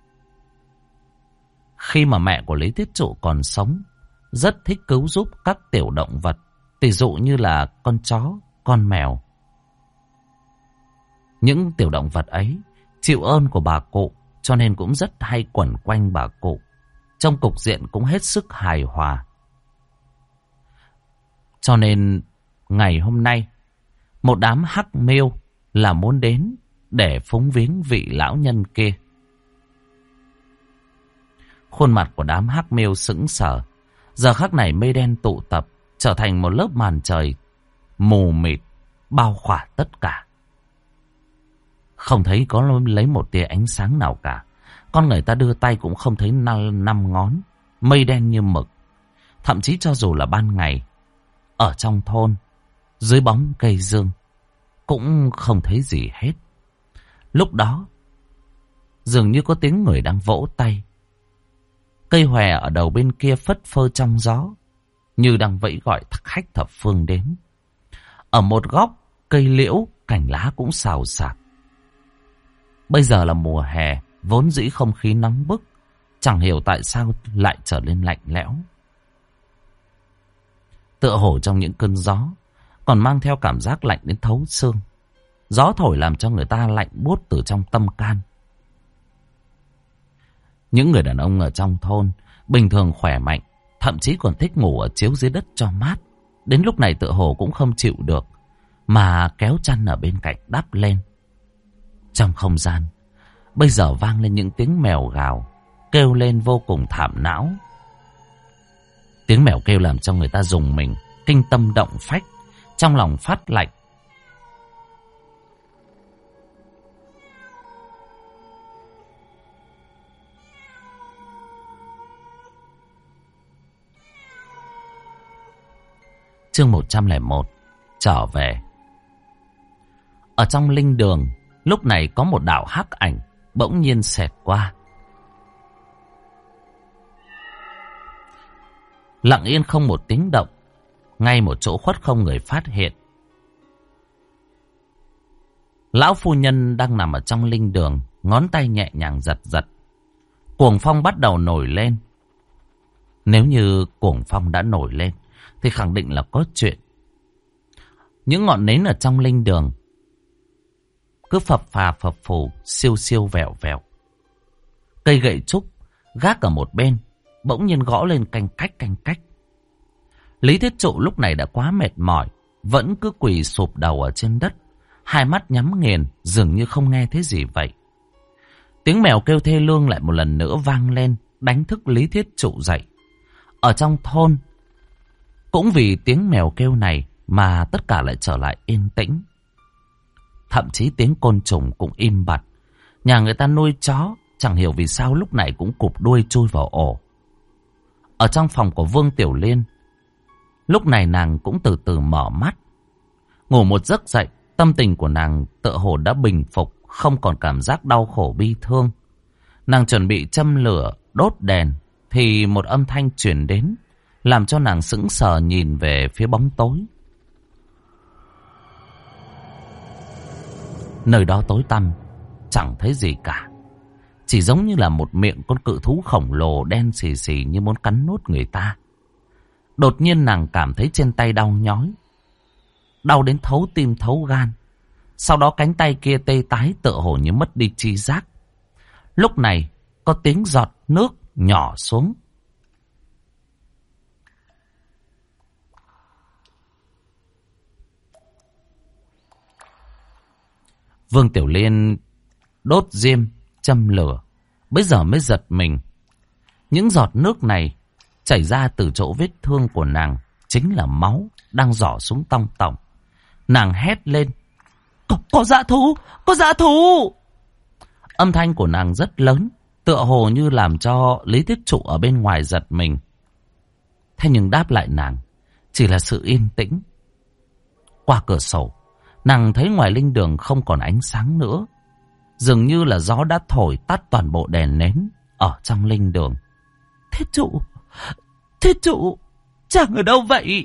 Khi mà mẹ của Lý Thiết Trụ còn sống, rất thích cứu giúp các tiểu động vật. Ví dụ như là con chó, con mèo. Những tiểu động vật ấy chịu ơn của bà cụ, cho nên cũng rất hay quẩn quanh bà cụ. Trong cục diện cũng hết sức hài hòa. Cho nên ngày hôm nay, một đám hắc miêu là muốn đến để phúng viếng vị lão nhân kia. Khuôn mặt của đám hắc miêu sững sờ. Giờ khắc này mây đen tụ tập, trở thành một lớp màn trời mù mịt bao khỏa tất cả. Không thấy có lấy một tia ánh sáng nào cả. Con người ta đưa tay cũng không thấy năm ngón. Mây đen như mực. Thậm chí cho dù là ban ngày, ở trong thôn, dưới bóng cây dương, cũng không thấy gì hết. Lúc đó, dường như có tiếng người đang vỗ tay. Cây hòe ở đầu bên kia phất phơ trong gió, như đang vẫy gọi khách thập phương đến. Ở một góc, cây liễu, cành lá cũng xào xạc. Bây giờ là mùa hè, vốn dĩ không khí nóng bức, chẳng hiểu tại sao lại trở nên lạnh lẽo. Tựa hồ trong những cơn gió, còn mang theo cảm giác lạnh đến thấu xương. Gió thổi làm cho người ta lạnh buốt từ trong tâm can. Những người đàn ông ở trong thôn bình thường khỏe mạnh, thậm chí còn thích ngủ ở chiếu dưới đất cho mát. Đến lúc này tựa hồ cũng không chịu được, mà kéo chăn ở bên cạnh đắp lên. Trong không gian, bây giờ vang lên những tiếng mèo gào, kêu lên vô cùng thảm não. Tiếng mèo kêu làm cho người ta rùng mình, kinh tâm động phách, trong lòng phát lạnh. Chương 101 trở về. Ở trong linh đường, lúc này có một đạo hắc ảnh bỗng nhiên xẹt qua. Lặng yên không một tiếng động, ngay một chỗ khuất không người phát hiện. Lão phu nhân đang nằm ở trong linh đường, ngón tay nhẹ nhàng giật giật. Cuồng phong bắt đầu nổi lên. Nếu như cuồng phong đã nổi lên thì khẳng định là có chuyện. Những ngọn nến ở trong linh đường cứ phập phà phập phù, siêu siêu vẹo vẹo. Cây gậy trúc gác ở một bên bỗng nhiên gõ lên canh cách. Lý Thiết Trụ lúc này đã quá mệt mỏi, vẫn cứ quỳ sụp đầu ở trên đất, hai mắt nhắm nghiền, dường như không nghe thấy gì vậy. Tiếng mèo kêu thê lương lại một lần nữa vang lên, đánh thức Lý Thiết Trụ dậy. Ở trong thôn, cũng vì tiếng mèo kêu này mà tất cả lại trở lại yên tĩnh. Thậm chí tiếng côn trùng cũng im bặt. Nhà người ta nuôi chó, chẳng hiểu vì sao lúc này cũng cụp đuôi chui vào ổ. Ở trong phòng của Vương Tiểu Liên, lúc này nàng cũng từ từ mở mắt. Ngủ một giấc dậy, tâm tình của nàng tựa hồ đã bình phục, không còn cảm giác đau khổ bi thương. Nàng chuẩn bị châm lửa, đốt đèn, thì một âm thanh truyền đến, làm cho nàng sững sờ nhìn về phía bóng tối. Nơi đó tối tăm, chẳng thấy gì cả. Chỉ giống như là một miệng con cự thú khổng lồ đen xì xì như muốn cắn nuốt người ta. Đột nhiên nàng cảm thấy trên tay đau nhói. Đau đến thấu tim thấu gan. Sau đó cánh tay kia tê tái tựa hồ như mất đi tri giác. Lúc này có tiếng giọt nước nhỏ xuống. Vương Tiểu Liên đốt diêm, châm lửa, bây giờ mới giật mình. Những giọt nước này chảy ra từ chỗ vết thương của nàng, chính là máu đang rỏ xuống tong tỏng. Nàng hét lên: Có dã thú! Có dã thú! Âm thanh của nàng rất lớn, tựa hồ như làm cho Lý Thiết Trụ ở bên ngoài giật mình. Thế nhưng đáp lại nàng chỉ là sự yên tĩnh. Qua cửa sổ, nàng thấy ngoài linh đường không còn ánh sáng nữa. Dường như là gió đã thổi tắt toàn bộ đèn nến ở trong linh đường. Thiết Trụ, chàng ở đâu vậy?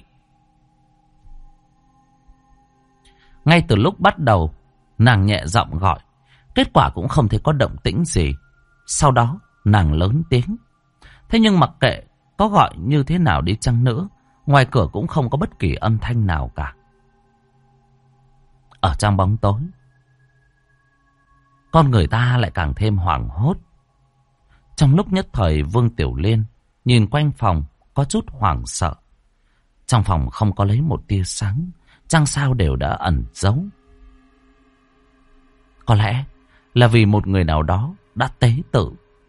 Ngay từ lúc bắt đầu, nàng nhẹ giọng gọi, kết quả cũng không thấy có động tĩnh gì. Sau đó, nàng lớn tiếng. Thế nhưng mặc kệ có gọi như thế nào đi chăng nữa, ngoài cửa cũng không có bất kỳ âm thanh nào cả. Ở trong bóng tối, con người ta lại càng thêm hoảng hốt. Trong lúc nhất thời, Vương Tiểu Liên nhìn quanh phòng có chút hoảng sợ. Trong phòng không có lấy một tia sáng, trăng sao đều đã ẩn giấu. Có lẽ là vì một người nào đó đã tế tự.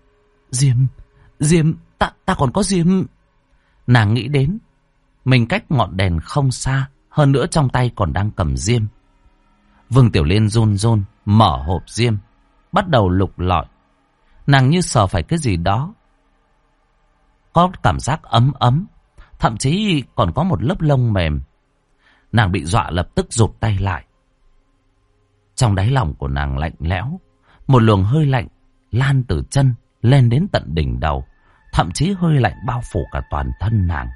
Diêm, ta còn có diêm. Nàng nghĩ đến, mình cách ngọn đèn không xa, hơn nữa trong tay còn đang cầm diêm. Vương Tiểu Liên run run mở hộp diêm, bắt đầu lục lọi. Nàng như sờ phải cái gì đó, có cảm giác ấm ấm, thậm chí còn có một lớp lông mềm. Nàng bị dọa lập tức rụt tay lại. Trong đáy lòng của nàng lạnh lẽo, một luồng hơi lạnh lan từ chân lên đến tận đỉnh đầu, thậm chí hơi lạnh bao phủ cả toàn thân nàng.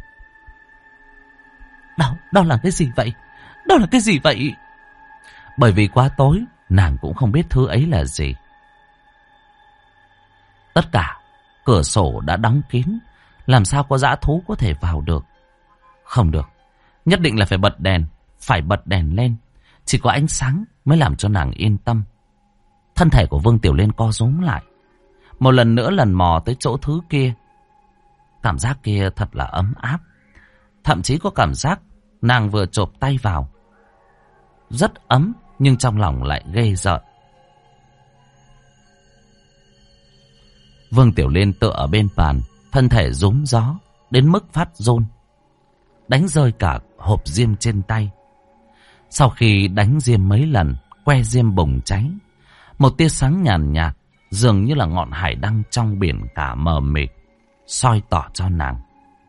Đó là cái gì vậy? Đó là cái gì vậy? Bởi vì quá tối, nàng cũng không biết thứ ấy là gì. Tất cả cửa sổ đã đóng kín, làm sao có dã thú có thể vào được? Không được, nhất định là phải bật đèn, phải bật đèn lên. Chỉ có ánh sáng mới làm cho nàng yên tâm. Thân thể của Vương Tiểu Liên co rúm lại, một lần nữa lần mò tới chỗ thứ kia. Cảm giác kia thật là ấm áp. Thậm chí có cảm giác nàng vừa chộp tay vào, rất ấm, nhưng trong lòng lại ghê rợn. Vương Tiểu Liên tựa ở bên bàn, thân thể rúm gió đến mức phát run, đánh rơi cả hộp diêm trên tay. Sau khi đánh diêm mấy lần, que diêm bùng cháy. Một tia sáng nhàn nhạt, dường như là ngọn hải đăng trong biển cả mờ mịt, soi tỏ cho nàng.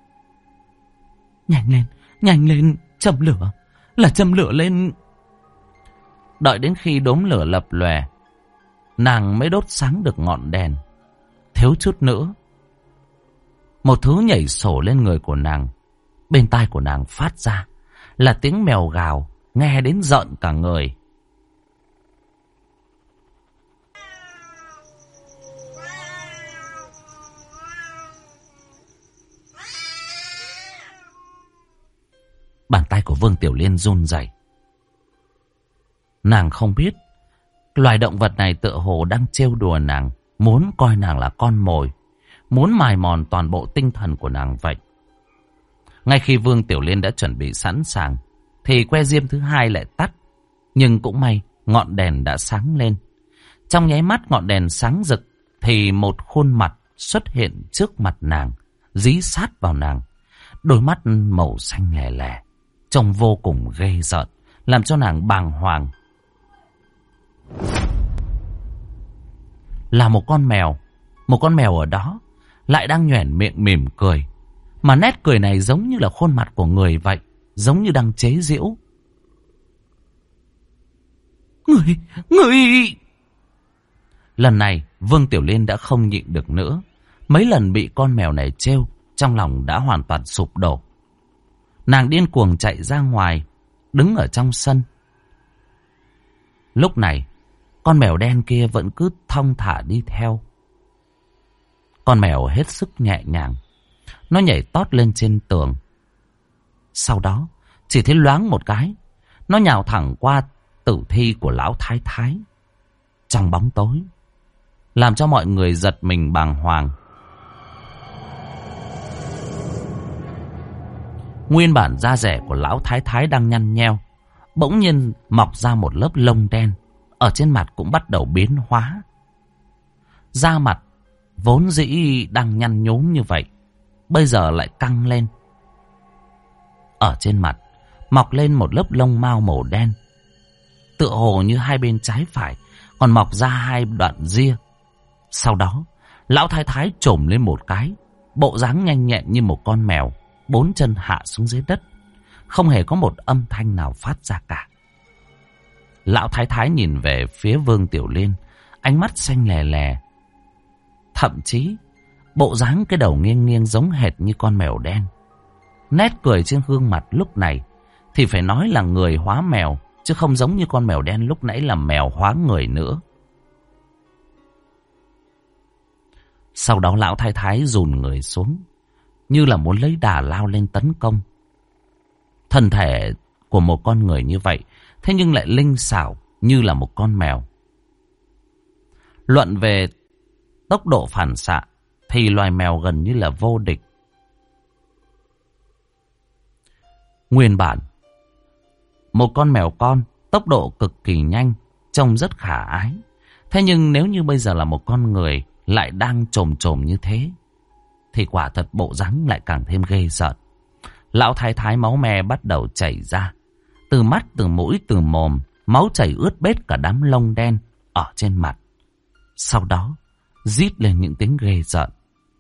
Nhanh lên, châm lửa, là châm lửa lên. Đợi đến khi đốm lửa lập lòe, nàng mới đốt sáng được ngọn đèn. Thiếu chút nữa, một thứ nhảy sổ lên người của nàng. Bên tai của nàng phát ra là tiếng mèo gào, nghe đến rợn cả người. Bàn tay của Vương Tiểu Liên run rẩy. Nàng không biết loài động vật này tựa hồ đang trêu đùa nàng, muốn coi nàng là con mồi, muốn mài mòn toàn bộ tinh thần của nàng vậy. Ngay khi Vương Tiểu Liên đã chuẩn bị sẵn sàng, thì que diêm thứ hai lại tắt. Nhưng cũng may, ngọn đèn đã sáng lên. Trong nháy mắt ngọn đèn sáng rực, thì một khuôn mặt xuất hiện trước mặt nàng, dí sát vào nàng. Đôi mắt màu xanh lè lè, trông vô cùng ghê rợn, làm cho nàng bàng hoàng. Là một con mèo ở đó, lại đang nhoẻn miệng mỉm cười. Mà nét cười này giống như là khuôn mặt của người vậy, giống như đang chế giễu. Người! Lần này Vương Tiểu Liên đã không nhịn được nữa. Mấy lần bị con mèo này trêu, trong lòng đã hoàn toàn sụp đổ. Nàng điên cuồng chạy ra ngoài, đứng ở trong sân. Lúc này, con mèo đen kia vẫn cứ thong thả đi theo. Con mèo hết sức nhẹ nhàng, nó nhảy tót lên trên tường. Sau đó, chỉ thấy loáng một cái, nó nhào thẳng qua tử thi của lão thái thái. Trong bóng tối, làm cho mọi người giật mình bàng hoàng. Nguyên bản da rẻ của lão thái thái đang nhăn nheo, bỗng nhiên mọc ra một lớp lông đen, ở trên mặt cũng bắt đầu biến hóa. Da mặt vốn dĩ đang nhăn nhúm như vậy, bây giờ lại căng lên. Ở trên mặt mọc lên một lớp lông mao màu đen, tựa hồ như hai bên trái phải còn mọc ra hai đoạn ria. Sau đó, lão thái thái chồm lên một cái, bộ dáng nhanh nhẹn như một con mèo, bốn chân hạ xuống dưới đất, không hề có một âm thanh nào phát ra cả. Lão thái thái nhìn về phía Vương Tiểu Liên, ánh mắt xanh lè lè. Thậm chí, bộ dáng cái đầu nghiêng nghiêng giống hệt như con mèo đen. Nét cười trên gương mặt lúc này thì phải nói là người hóa mèo, chứ không giống như con mèo đen lúc nãy là mèo hóa người nữa. Sau đó lão thái thái dùn người xuống, như là muốn lấy đà lao lên tấn công. Thân thể của một con người như vậy, thế nhưng lại linh xảo như là một con mèo. Luận về tốc độ phản xạ thì loài mèo gần như là vô địch. Nguyên bản, một con mèo con tốc độ cực kỳ nhanh, trông rất khả ái. Thế nhưng nếu như bây giờ là một con người lại đang chồm chồm như thế, thì quả thật bộ dáng lại càng thêm ghê rợn. Lão thái thái máu me bắt đầu chảy ra. Từ mắt, từ mũi, từ mồm, máu chảy ướt bết cả đám lông đen ở trên mặt. Sau đó, rít lên những tiếng ghê rợn.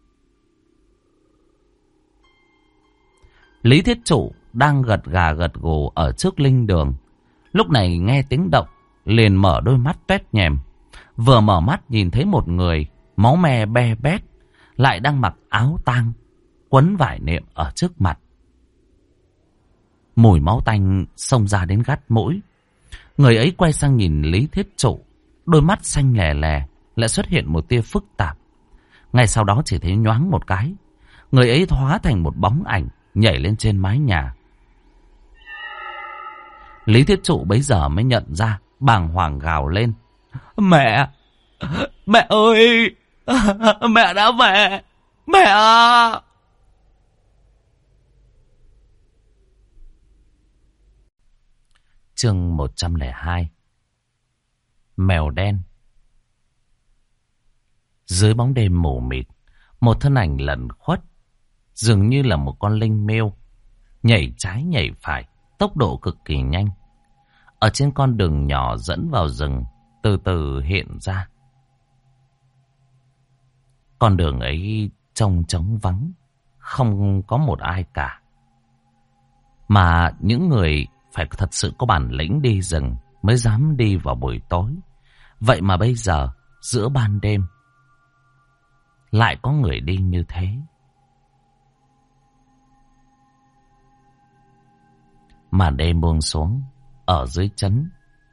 Lý Thiết Trụ đang gật gà gật gù ở trước linh đường. Lúc này nghe tiếng động, liền mở đôi mắt toét nhèm. Vừa mở mắt nhìn thấy một người, máu me be bét, lại đang mặc áo tang, quấn vải nệm ở trước mặt. Mùi máu tanh xông ra đến gắt mũi. Người ấy quay sang nhìn Lý Thiết Trụ, đôi mắt xanh lè lè, lại xuất hiện một tia phức tạp. Ngay sau đó chỉ thấy nhoáng một cái, người ấy hóa thành một bóng ảnh, nhảy lên trên mái nhà. Lý Thiết Trụ bấy giờ mới nhận ra, bàng hoàng gào lên: Mẹ! Mẹ ơi! Mẹ đã về! Mẹ à! Chương 102. Mèo đen. Dưới bóng đêm mù mịt, một thân ảnh lẩn khuất, dường như là một con linh miêu, nhảy trái nhảy phải, tốc độ cực kỳ nhanh. Ở trên con đường nhỏ dẫn vào rừng, từ từ hiện ra. Con đường ấy trông trống vắng, không có một ai cả. Mà những người phải thật sự có bản lĩnh đi rừng mới dám đi vào buổi tối. Vậy mà bây giờ, giữa ban đêm, lại có người đi như thế. Màn đêm buông xuống ở dưới trấn.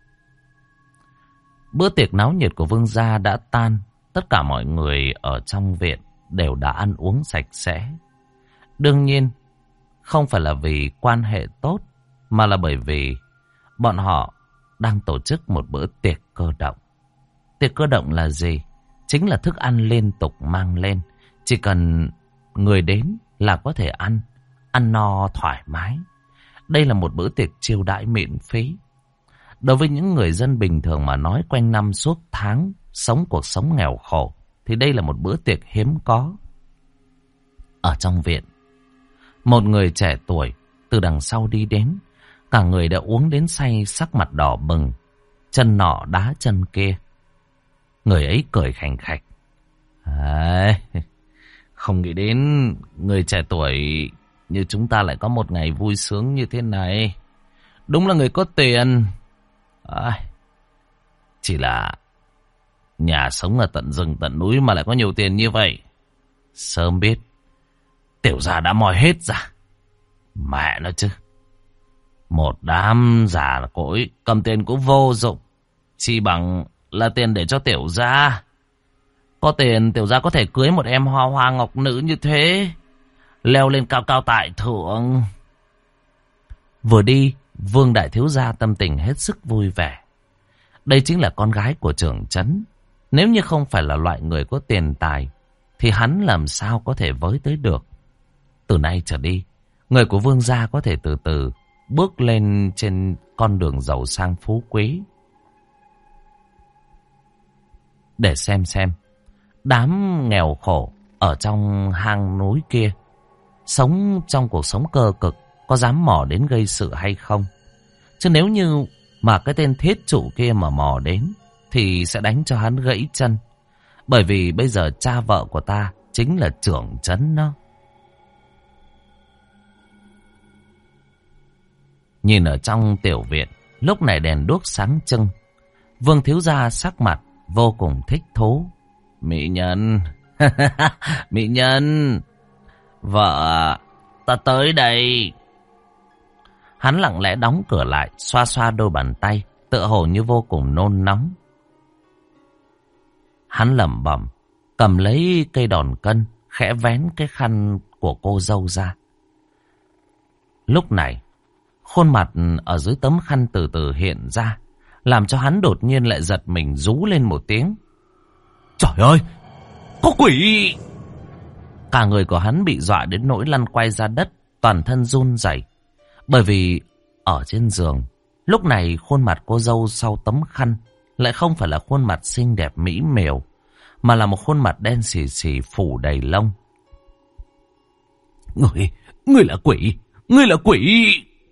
Bữa tiệc náo nhiệt của Vương gia đã tan. Tất cả mọi người ở trong viện đều đã ăn uống sạch sẽ. Đương nhiên, không phải là vì quan hệ tốt, mà là bởi vì bọn họ đang tổ chức một bữa tiệc cơ động. Tiệc cơ động là gì? Chính là thức ăn liên tục mang lên. Chỉ cần người đến là có thể ăn no thoải mái. Đây là một bữa tiệc chiêu đãi miễn phí. Đối với những người dân bình thường mà nói, quanh năm suốt tháng sống cuộc sống nghèo khổ, thì đây là một bữa tiệc hiếm có. Ở trong viện, một người trẻ tuổi từ đằng sau đi đến. Cả người đã uống đến say, sắc mặt đỏ bừng, chân nọ đá chân kia. Người ấy cười khành khạch: Không nghĩ đến người trẻ tuổi như chúng ta lại có một ngày vui sướng như thế này. Đúng là người có tiền. Chỉ là nhà sống ở tận rừng tận núi mà lại có nhiều tiền như vậy. Sớm biết, tiểu gia đã moi hết ra. Mẹ nó chứ. Một đám già cỗi, cầm tiền cũng vô dụng. Chỉ bằng là tiền để cho tiểu gia. Có tiền tiểu gia có thể cưới một em hoa hoa ngọc nữ như thế, leo lên cao cao tại thượng. Vừa đi, Vương đại thiếu gia tâm tình hết sức vui vẻ. Đây chính là con gái của trưởng trấn. Nếu như không phải là loại người có tiền tài, thì hắn làm sao có thể với tới được. Từ nay trở đi, người của Vương gia có thể từ từ bước lên trên con đường giàu sang phú quý. Để xem đám nghèo khổ ở trong hang núi kia, sống trong cuộc sống cơ cực, có dám mò đến gây sự hay không. Chứ nếu như mà cái tên Thiết Trụ kia mà mò đến, thì sẽ đánh cho hắn gãy chân. Bởi vì bây giờ cha vợ của ta chính là trưởng trấn đó. Nhìn ở trong tiểu viện, lúc này đèn đuốc sáng trưng. Vương thiếu gia sắc mặt vô cùng thích thú. Mỹ nhân, mỹ nhân, vợ, ta tới đây. Hắn lặng lẽ đóng cửa lại, xoa xoa đôi bàn tay, tựa hồ như vô cùng nôn nóng. Hắn lẩm bẩm, cầm lấy cây đòn cân, khẽ vén cái khăn của cô dâu ra. Lúc này, khuôn mặt ở dưới tấm khăn từ từ hiện ra, làm cho hắn đột nhiên lại giật mình rú lên một tiếng. Trời ơi, có quỷ! Cả người của hắn bị dọa đến nỗi lăn quay ra đất, toàn thân run rẩy. Bởi vì ở trên giường, lúc này khuôn mặt cô dâu sau tấm khăn lại không phải là khuôn mặt xinh đẹp mỹ miều, mà là một khuôn mặt đen xì xì phủ đầy lông. Ngươi là quỷ! Ngươi là quỷ!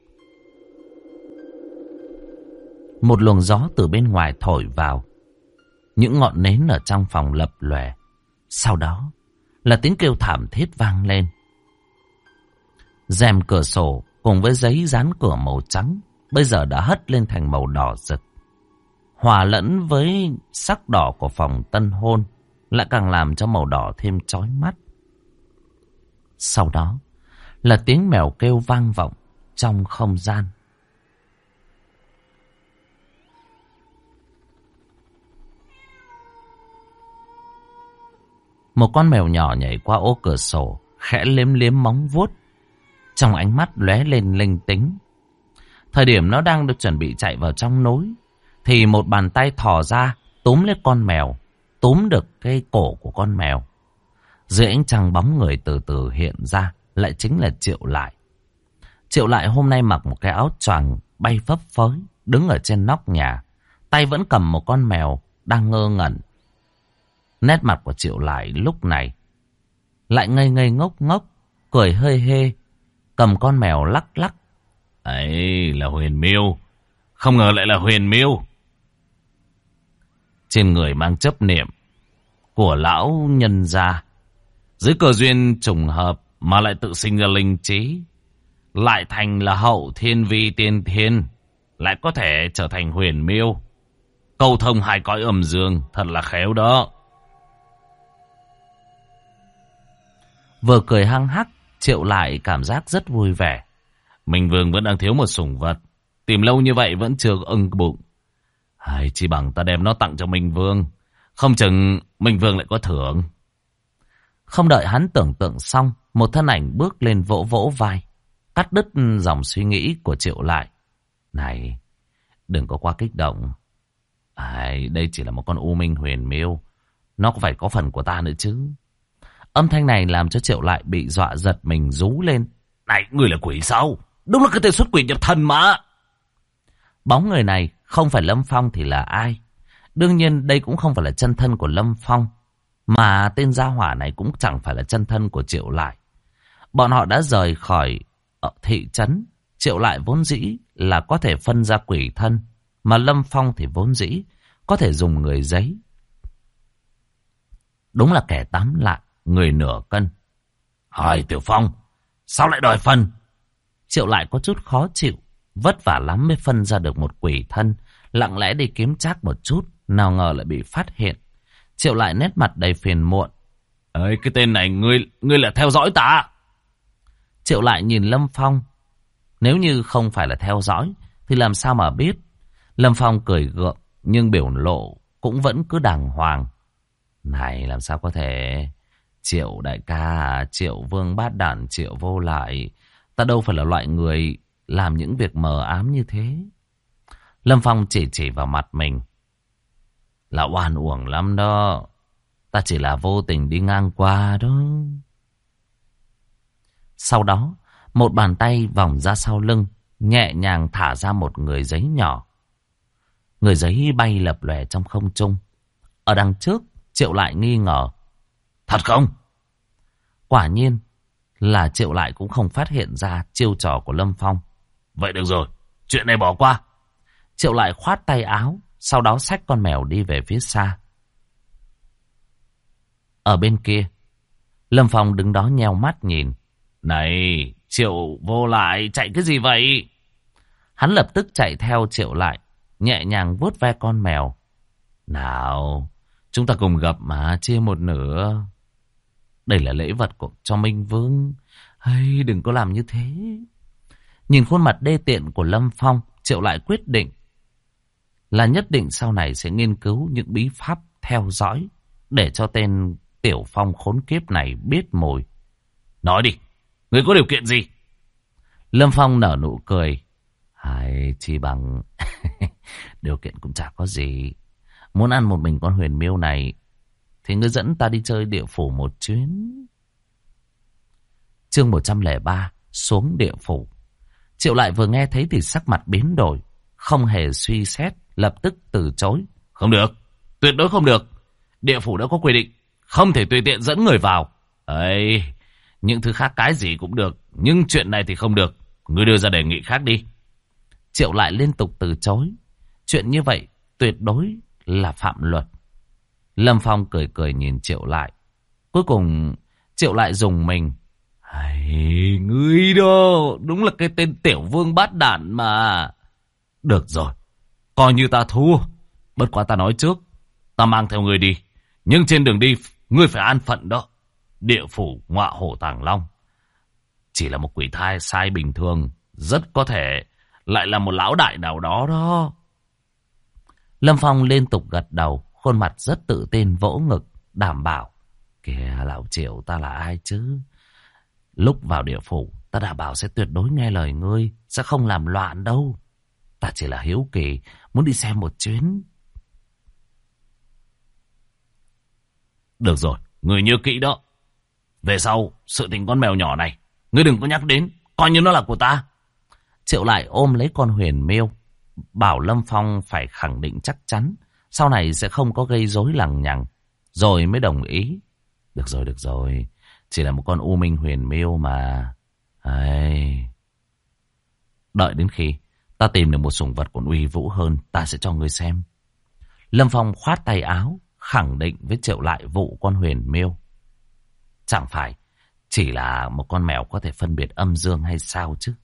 Một luồng gió từ bên ngoài thổi vào. Những ngọn nến ở trong phòng lập lòe. Sau đó là tiếng kêu thảm thiết vang lên. Rèm cửa sổ cùng với giấy dán cửa màu trắng bây giờ đã hất lên thành màu đỏ rực. Hòa lẫn với sắc đỏ của phòng tân hôn lại càng làm cho màu đỏ thêm chói mắt. Sau đó là tiếng mèo kêu vang vọng trong không gian. Một con mèo nhỏ nhảy qua ô cửa sổ, khẽ liếm liếm móng vuốt. Trong ánh mắt lóe lên linh tính. Thời điểm nó đang được chuẩn bị chạy vào trong nối, thì một bàn tay thò ra, túm lấy con mèo, túm được cái cổ của con mèo. Dưới ánh trăng bóng người từ từ hiện ra, lại chính là Triệu Lại. Triệu Lại hôm nay mặc một cái áo choàng bay phấp phới, đứng ở trên nóc nhà, tay vẫn cầm một con mèo đang ngơ ngẩn. Nét mặt của Triệu Lại lúc này lại ngây ngây ngốc ngốc, cười hơi hê, cầm con mèo lắc lắc. Ấy là Huyền Miêu, không ngờ lại là Huyền Miêu. Trên người mang chấp niệm của lão nhân gia, dưới cơ duyên trùng hợp mà lại tự sinh ra linh trí, lại thành là hậu thiên vi tiên thiên, lại có thể trở thành Huyền Miêu, câu thông hai cõi âm dương, thật là khéo đó. Vừa cười hăng hắc, Triệu Lại cảm giác rất vui vẻ. Minh Vương vẫn đang thiếu một sủng vật, tìm lâu như vậy vẫn chưa ưng bụng. Chỉ bằng ta đem nó tặng cho Minh Vương, không chừng Minh Vương lại có thưởng. Không đợi hắn tưởng tượng xong, một thân ảnh bước lên vỗ vỗ vai, cắt đứt dòng suy nghĩ của Triệu Lại. Này, đừng có quá kích động. Đây chỉ là một con U Minh Huyền Miêu, nó có phải có phần của ta nữa chứ. Âm thanh này làm cho Triệu Lại bị dọa giật mình rú lên. Này, người là quỷ sao? Đúng là cái tên xuất quỷ nhập thần mà. Bóng người này không phải Lâm Phong thì là ai? Đương nhiên đây cũng không phải là chân thân của Lâm Phong, mà tên gia hỏa này cũng chẳng phải là chân thân của Triệu Lại. Bọn họ đã rời khỏi thị trấn. Triệu Lại vốn dĩ là có thể phân ra quỷ thân, mà Lâm Phong thì vốn dĩ có thể dùng người giấy. Đúng là kẻ tám lạng, người nửa cân. Tiểu Phong, sao lại đòi phân? Triệu Lại có chút khó chịu, vất vả lắm mới phân ra được một quỷ thân, lặng lẽ đi kiếm trác một chút, nào ngờ lại bị phát hiện. Triệu Lại nét mặt đầy phiền muộn. Cái tên này ngươi là theo dõi ta? Triệu Lại nhìn Lâm Phong. Nếu như không phải là theo dõi thì làm sao mà biết. Lâm Phong cười gượng, nhưng biểu lộ cũng vẫn cứ đàng hoàng. Này, làm sao có thể? Triệu đại ca, Triệu Vương bát đản, Triệu Vô Lại, ta đâu phải là loại người làm những việc mờ ám như thế. Lâm Phong chỉ vào mặt mình. Là oan uổng lắm đó. Ta chỉ là vô tình đi ngang qua đó. Sau đó, một bàn tay vòng ra sau lưng, nhẹ nhàng thả ra một người giấy nhỏ. Người giấy bay lập lòe trong không trung. Ở đằng trước, Triệu Lại nghi ngờ. Thật không? Quả nhiên là Triệu Lại cũng không phát hiện ra chiêu trò của Lâm Phong. Vậy được rồi, chuyện này bỏ qua. Triệu Lại khoát tay áo, sau đó xách con mèo đi về phía xa. Ở bên kia, Lâm Phong đứng đó nheo mắt nhìn. Này, Triệu Vô Lại, chạy cái gì vậy? Hắn lập tức chạy theo Triệu Lại, nhẹ nhàng vuốt ve con mèo. Nào, chúng ta cùng gặp mà, chia một nửa. Đây là lễ vật cho Minh Vương. Hay đừng có làm như thế. Nhìn khuôn mặt đê tiện của Lâm Phong, Triệu Lại quyết định là nhất định sau này sẽ nghiên cứu những bí pháp theo dõi, để cho tên Tiểu Phong khốn kiếp này biết mùi. Nói đi, ngươi có điều kiện gì? Lâm Phong nở nụ cười. Chỉ bằng điều kiện cũng chả có gì. Muốn ăn một mình con Huyền Miêu này thì ngươi dẫn ta đi chơi địa phủ một chuyến. Chương 103, xuống địa phủ. Triệu Lại vừa nghe thấy thì sắc mặt biến đổi, không hề suy xét, lập tức từ chối. Không được, tuyệt đối không được. Địa phủ đã có quy định, không thể tùy tiện dẫn người vào. Ấy, những thứ khác cái gì cũng được, nhưng chuyện này thì không được. Ngươi đưa ra đề nghị khác đi. Triệu Lại liên tục từ chối. Chuyện như vậy tuyệt đối là phạm luật. Lâm Phong cười cười nhìn Triệu Lại. Cuối cùng Triệu Lại dùng mình. Ngươi đó, đúng là cái tên tiểu vương bát đản mà. Được rồi, coi như ta thua. Bất quá ta nói trước, ta mang theo ngươi đi, nhưng trên đường đi ngươi phải an phận đó. Địa phủ ngọa hổ tàng long chỉ là một quỷ thai sai bình thường, rất có thể lại là một lão đại nào đó đó. Lâm Phong liên tục gật đầu, khuôn mặt rất tự tin vỗ ngực, đảm bảo. Kìa lão Triệu, ta là ai chứ? Lúc vào địa phủ, ta đảm bảo sẽ tuyệt đối nghe lời ngươi, sẽ không làm loạn đâu. Ta chỉ là hiếu kỳ, muốn đi xem một chuyến. Được rồi, ngươi nhớ kỹ đó. Về sau, sự tình con mèo nhỏ này, ngươi đừng có nhắc đến, coi như nó là của ta. Triệu Lại ôm lấy con huyền miêu, bảo Lâm Phong phải khẳng định chắc chắn, sau này sẽ không có gây rối lằng nhằng, rồi mới đồng ý. Được rồi, chỉ là một con u minh huyền miêu mà. Đợi đến khi ta tìm được một sủng vật còn uy vũ hơn, ta sẽ cho ngươi xem. Lâm Phong khoát tay áo, khẳng định với Triệu Lại vụ con huyền miêu. Chẳng phải chỉ là một con mèo có thể phân biệt âm dương hay sao chứ?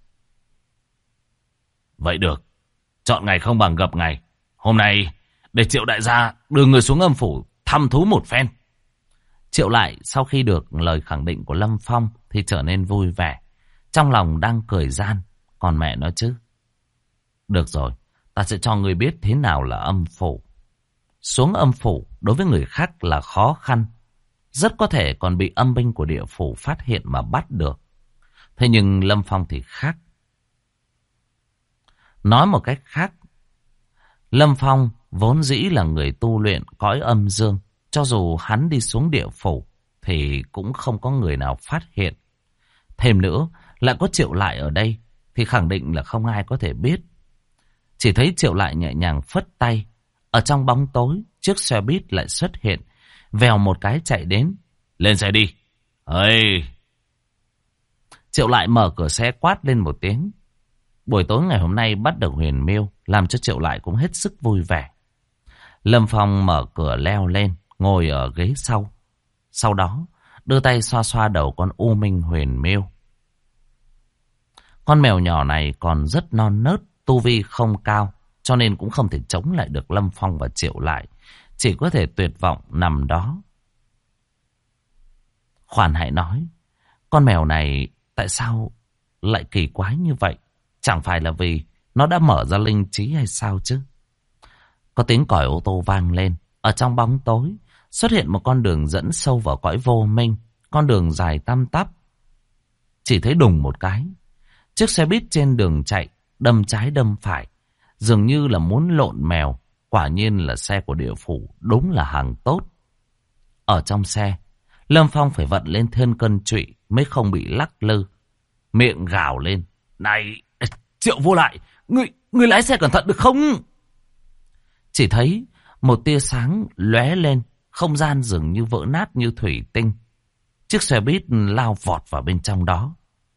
Vậy được, chọn ngày không bằng gặp ngày. Hôm nay để Triệu đại gia đưa người xuống âm phủ thăm thú một phen. Triệu Lại sau khi được lời khẳng định của Lâm Phong thì trở nên vui vẻ. Trong lòng đang cười gian, còn mẹ nó chứ. Được rồi, ta sẽ cho ngươi biết thế nào là âm phủ. Xuống âm phủ đối với người khác là khó khăn, rất có thể còn bị âm binh của địa phủ phát hiện mà bắt được. Thế nhưng Lâm Phong thì khác. Nói một cách khác, Lâm Phong vốn dĩ là người tu luyện cõi âm dương. Cho dù hắn đi xuống địa phủ thì cũng không có người nào phát hiện. Thêm nữa, lại có Triệu Lại ở đây thì khẳng định là không ai có thể biết. Chỉ thấy Triệu Lại nhẹ nhàng phất tay. Ở trong bóng tối, chiếc xe buýt lại xuất hiện. Vèo một cái chạy đến. Lên xe đi. Triệu Lại mở cửa xe quát lên một tiếng. Buổi tối ngày hôm nay bắt được huyền miêu, làm cho Triệu Lại cũng hết sức vui vẻ. Lâm Phong mở cửa leo lên, ngồi ở ghế sau. Sau đó, đưa tay xoa xoa đầu con u minh huyền miêu. Con mèo nhỏ này còn rất non nớt, tu vi không cao, cho nên cũng không thể chống lại được Lâm Phong và Triệu Lại. Chỉ có thể tuyệt vọng nằm đó. Khoan hãy nói, con mèo này tại sao lại kỳ quái như vậy? Chẳng phải là vì nó đã mở ra linh trí hay sao chứ? Có tiếng còi ô tô vang lên. Ở trong bóng tối xuất hiện một con đường dẫn sâu vào cõi vô minh. Con đường dài tăm tắp. Chỉ thấy đùng một cái, chiếc xe buýt trên đường chạy, đâm trái đâm phải, dường như là muốn lộn mèo. Quả nhiên là xe của địa phủ, đúng là hàng tốt. Ở trong xe, Lâm Phong phải vận lên thêm cân trụy mới không bị lắc lư. Miệng gào lên. Này, Triệu Vô Lại, ngươi lái xe cẩn thận được không? Chỉ thấy một tia sáng lóe lên, không gian dường như vỡ nát như thủy tinh. Chiếc xe buýt lao vọt vào bên trong đó.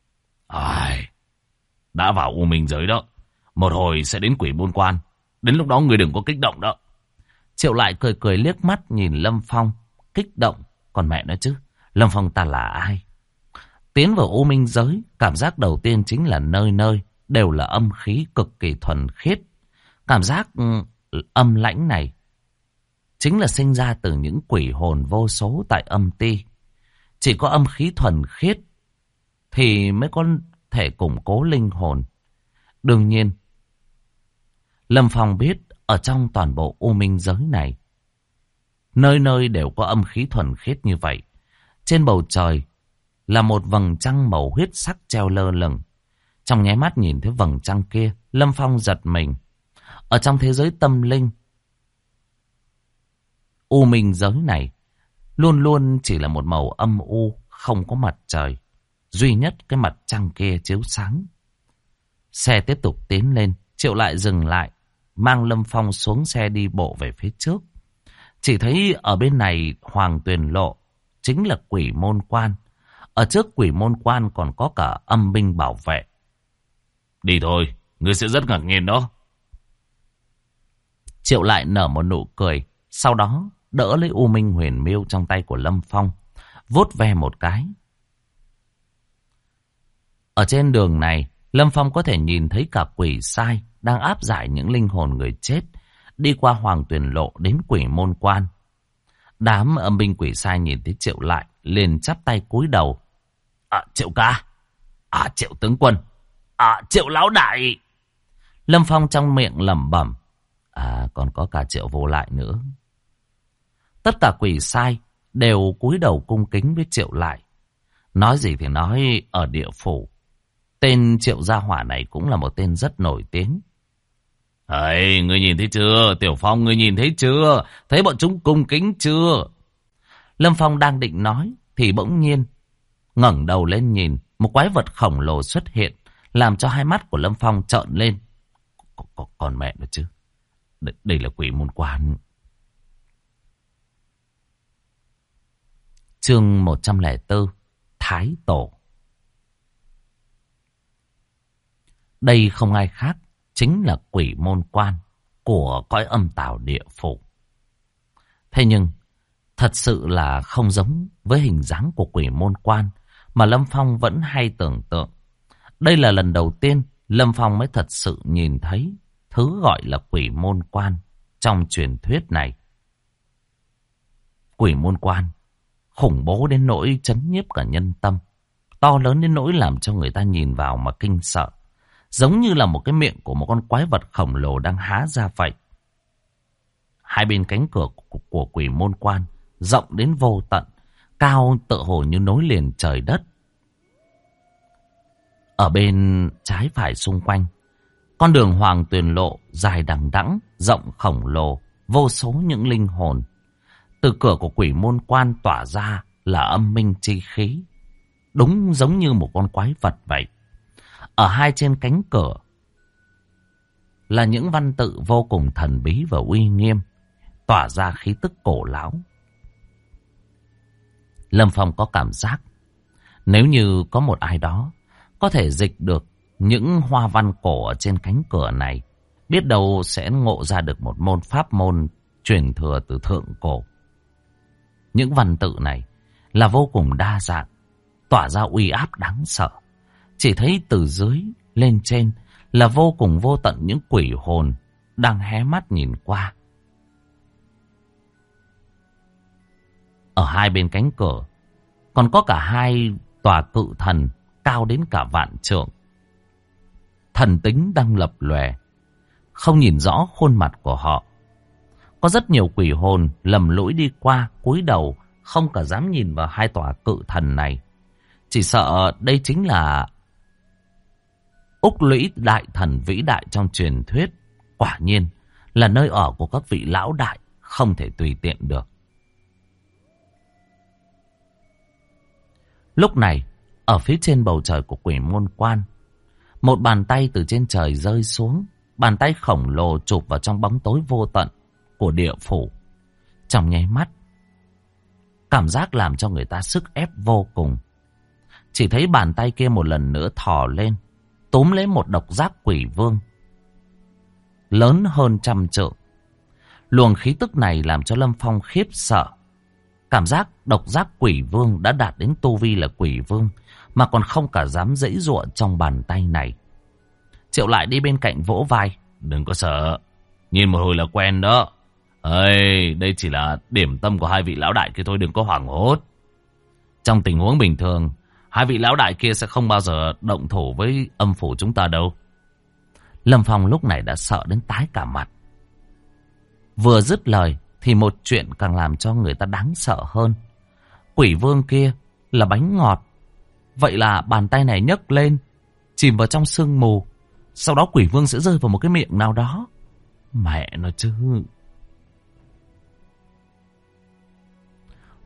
Đã vào u minh giới đó, một hồi sẽ đến quỷ môn quan. Đến lúc đó người đừng có kích động đó. Triệu Lại cười cười liếc mắt nhìn Lâm Phong. Kích động, còn mẹ nó chứ, Lâm Phong ta là ai? Tiến vào u minh giới, cảm giác đầu tiên chính là nơi nơi đều là âm khí cực kỳ thuần khiết. Cảm giác âm lãnh này chính là sinh ra từ những quỷ hồn vô số tại âm ti. Chỉ có âm khí thuần khiết thì mới có thể củng cố linh hồn. Đương nhiên, Lâm Phong biết ở trong toàn bộ u minh giới này, nơi nơi đều có âm khí thuần khiết như vậy. Trên bầu trời là một vầng trăng màu huyết sắc treo lơ lửng. Trong nháy mắt nhìn thấy vầng trăng kia, Lâm Phong giật mình. Ở trong thế giới tâm linh, u minh giới này Luôn luôn chỉ là một màu âm u, không có mặt trời. Duy nhất cái mặt trăng kia chiếu sáng. Xe tiếp tục tiến lên. Triệu Lại dừng lại, mang Lâm Phong xuống xe đi bộ về phía trước. Chỉ thấy ở bên này Hoàng Tuyền Lộ chính là Quỷ Môn Quan. Ở trước Quỷ Môn Quan còn có cả âm binh bảo vệ. Đi thôi, ngươi sẽ rất ngạc nhiên đó. Triệu Lại nở một nụ cười, sau đó đỡ lấy U Minh Huyền Miêu trong tay của Lâm Phong, vuốt ve một cái. Ở trên đường này, Lâm Phong có thể nhìn thấy cả quỷ sai đang áp giải những linh hồn người chết đi qua Hoàng Tuyền Lộ đến Quỷ Môn Quan. Đám âm binh quỷ sai nhìn thấy Triệu Lại liền chắp tay cúi đầu. Triệu ca, Triệu tướng quân, Triệu lão đại. Lâm Phong trong miệng lẩm bẩm. Còn có cả Triệu Vô Lại nữa. Tất cả quỷ sai đều cúi đầu cung kính với Triệu Lại. Nói gì thì nói, ở địa phủ, tên Triệu Gia Hỏa này cũng là một tên rất nổi tiếng. Ngươi nhìn thấy chưa? Tiểu Phong, ngươi nhìn thấy chưa? Thấy bọn chúng cung kính chưa? Lâm Phong đang định nói thì bỗng nhiên ngẩng đầu lên nhìn, một quái vật khổng lồ xuất hiện, làm cho hai mắt của Lâm Phong trợn lên. Còn mẹ nữa chứ. Đây là Quỷ Môn Quan. Chương 104, Thái Tổ. Đây không ai khác, chính là Quỷ Môn Quan của cõi âm tào địa phủ. Thế nhưng, thật sự là không giống với hình dáng của Quỷ Môn Quan mà Lâm Phong vẫn hay tưởng tượng. Đây là lần đầu tiên Lâm Phong mới thật sự nhìn thấy thứ gọi là Quỷ Môn Quan trong truyền thuyết này. Quỷ Môn Quan khủng bố đến nỗi chấn nhiếp cả nhân tâm, to lớn đến nỗi làm cho người ta nhìn vào mà kinh sợ, giống như là một cái miệng của một con quái vật khổng lồ đang há ra vậy. Hai bên cánh cửa của Quỷ Môn Quan rộng đến vô tận, cao tựa hồ như nối liền trời đất. Ở bên trái phải xung quanh, con đường Hoàng Tuyền Lộ dài đằng đẵng, rộng khổng lồ, vô số những linh hồn. Từ cửa của Quỷ Môn Quan tỏa ra là âm minh chi khí, đúng giống như một con quái vật vậy. Ở hai trên cánh cửa là những văn tự vô cùng thần bí và uy nghiêm, tỏa ra khí tức cổ lão. Lâm Phong có cảm giác, nếu như có một ai đó có thể dịch được những hoa văn cổ ở trên cánh cửa này, biết đâu sẽ ngộ ra được một môn pháp môn truyền thừa từ thượng cổ. Những văn tự này là vô cùng đa dạng, tỏa ra uy áp đáng sợ. Chỉ thấy từ dưới lên trên là vô cùng vô tận những quỷ hồn đang hé mắt nhìn qua. Ở hai bên cánh cửa còn có cả hai tòa cự thần cao đến cả vạn trượng. Thần tính đang lập lòe, không nhìn rõ khuôn mặt của họ. Có rất nhiều quỷ hồn lầm lũi đi qua, cúi đầu, không cả dám nhìn vào hai tòa cự thần này. Chỉ sợ đây chính là Úc Lũy đại thần vĩ đại trong truyền thuyết. Quả nhiên là nơi ở của các vị lão đại, không thể tùy tiện được. Lúc này, ở phía trên bầu trời của Quỷ Môn Quan, một bàn tay từ trên trời rơi xuống. Bàn tay khổng lồ chụp vào trong bóng tối vô tận của địa phủ. Trong nháy mắt, cảm giác làm cho người ta sức ép vô cùng. Chỉ thấy bàn tay kia một lần nữa thò lên, túm lấy một độc giác quỷ vương lớn hơn 100 trượng. Luồng khí tức này làm cho Lâm Phong khiếp sợ. Cảm giác độc giác quỷ vương đã đạt đến tu vi là quỷ vương mà còn không cả dám giãy giụa trong bàn tay này. Triệu Lại đi bên cạnh vỗ vai. Đừng có sợ, nhìn một hồi là quen đó. Đây chỉ là điểm tâm của hai vị lão đại kia thôi, đừng có hoảng hốt. Trong tình huống bình thường, hai vị lão đại kia sẽ không bao giờ động thủ với âm phủ chúng ta đâu. Lâm Phong lúc này đã sợ đến tái cả mặt. Vừa dứt lời thì một chuyện càng làm cho người ta đáng sợ hơn. Quỷ vương kia là bánh ngọt. Vậy là bàn tay này nhấc lên, chìm vào trong sương mù. Sau đó quỷ vương sẽ rơi vào một cái miệng nào đó. Mẹ nó chứ.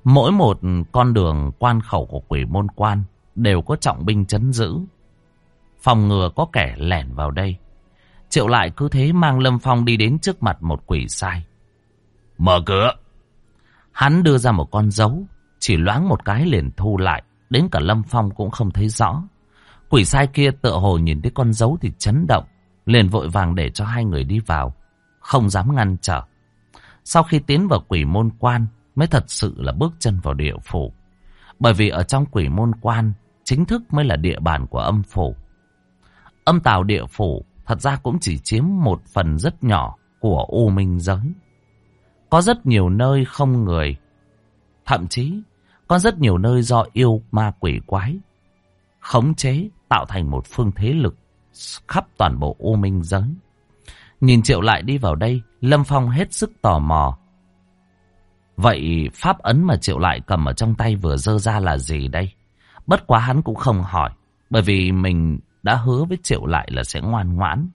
Mỗi một con đường quan khẩu của Quỷ Môn Quan đều có trọng binh trấn giữ, phòng ngừa có kẻ lẻn vào đây. Triệu Lại cứ thế mang Lâm Phong đi đến trước mặt một quỷ sai. Mở cửa. Hắn đưa ra một con dấu, chỉ loáng một cái liền thu lại, đến cả Lâm Phong cũng không thấy rõ. Quỷ sai kia tựa hồ nhìn thấy con dấu thì chấn động, liền vội vàng để cho hai người đi vào, không dám ngăn trở. Sau khi tiến vào Quỷ Môn Quan mới thật sự là bước chân vào địa phủ. Bởi vì ở trong Quỷ Môn Quan chính thức mới là địa bàn của âm phủ. Âm tào địa phủ thật ra cũng chỉ chiếm một phần rất nhỏ của U Minh giới. Có rất nhiều nơi không người, thậm chí có rất nhiều nơi do yêu ma quỷ quái khống chế tạo thành một phương thế lực khắp toàn bộ U Minh giới. Nhìn Triệu Lại đi vào đây, Lâm Phong hết sức tò mò. Vậy pháp ấn mà Triệu Lại cầm ở trong tay vừa giơ ra là gì đây? Bất quá hắn cũng không hỏi, bởi vì mình đã hứa với Triệu Lại là sẽ ngoan ngoãn.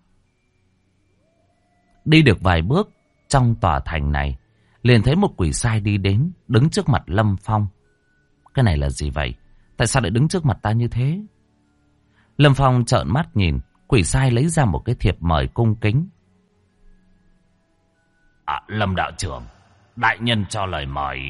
Đi được vài bước trong tòa thành này, liền thấy một quỷ sai đi đến, đứng trước mặt Lâm Phong. Cái này là gì vậy? Tại sao lại đứng trước mặt ta như thế? Lâm Phong trợn mắt nhìn, quỷ sai lấy ra một cái thiệp mời cung kính. Lâm đạo trưởng, đại nhân cho lời mời.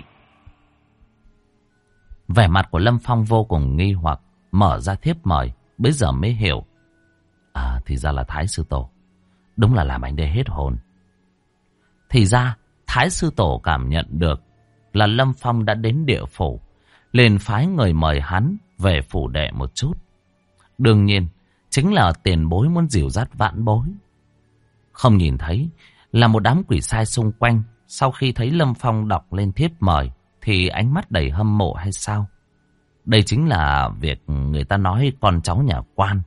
Vẻ mặt của Lâm Phong vô cùng nghi hoặc, mở ra thiếp mời, bây giờ mới hiểu. Thì ra là Thái Sư Tổ. Đúng là làm anh đây hết hồn. Thì ra, Thái Sư Tổ cảm nhận được là Lâm Phong đã đến địa phủ, liền phái người mời hắn về phủ đệ một chút. Đương nhiên, chính là tiền bối muốn dìu dắt vãn bối. Không nhìn thấy là một đám quỷ sai xung quanh, sau khi thấy Lâm Phong đọc lên thiếp mời thì ánh mắt đầy hâm mộ hay sao? Đây chính là việc người ta nói con cháu nhà quan.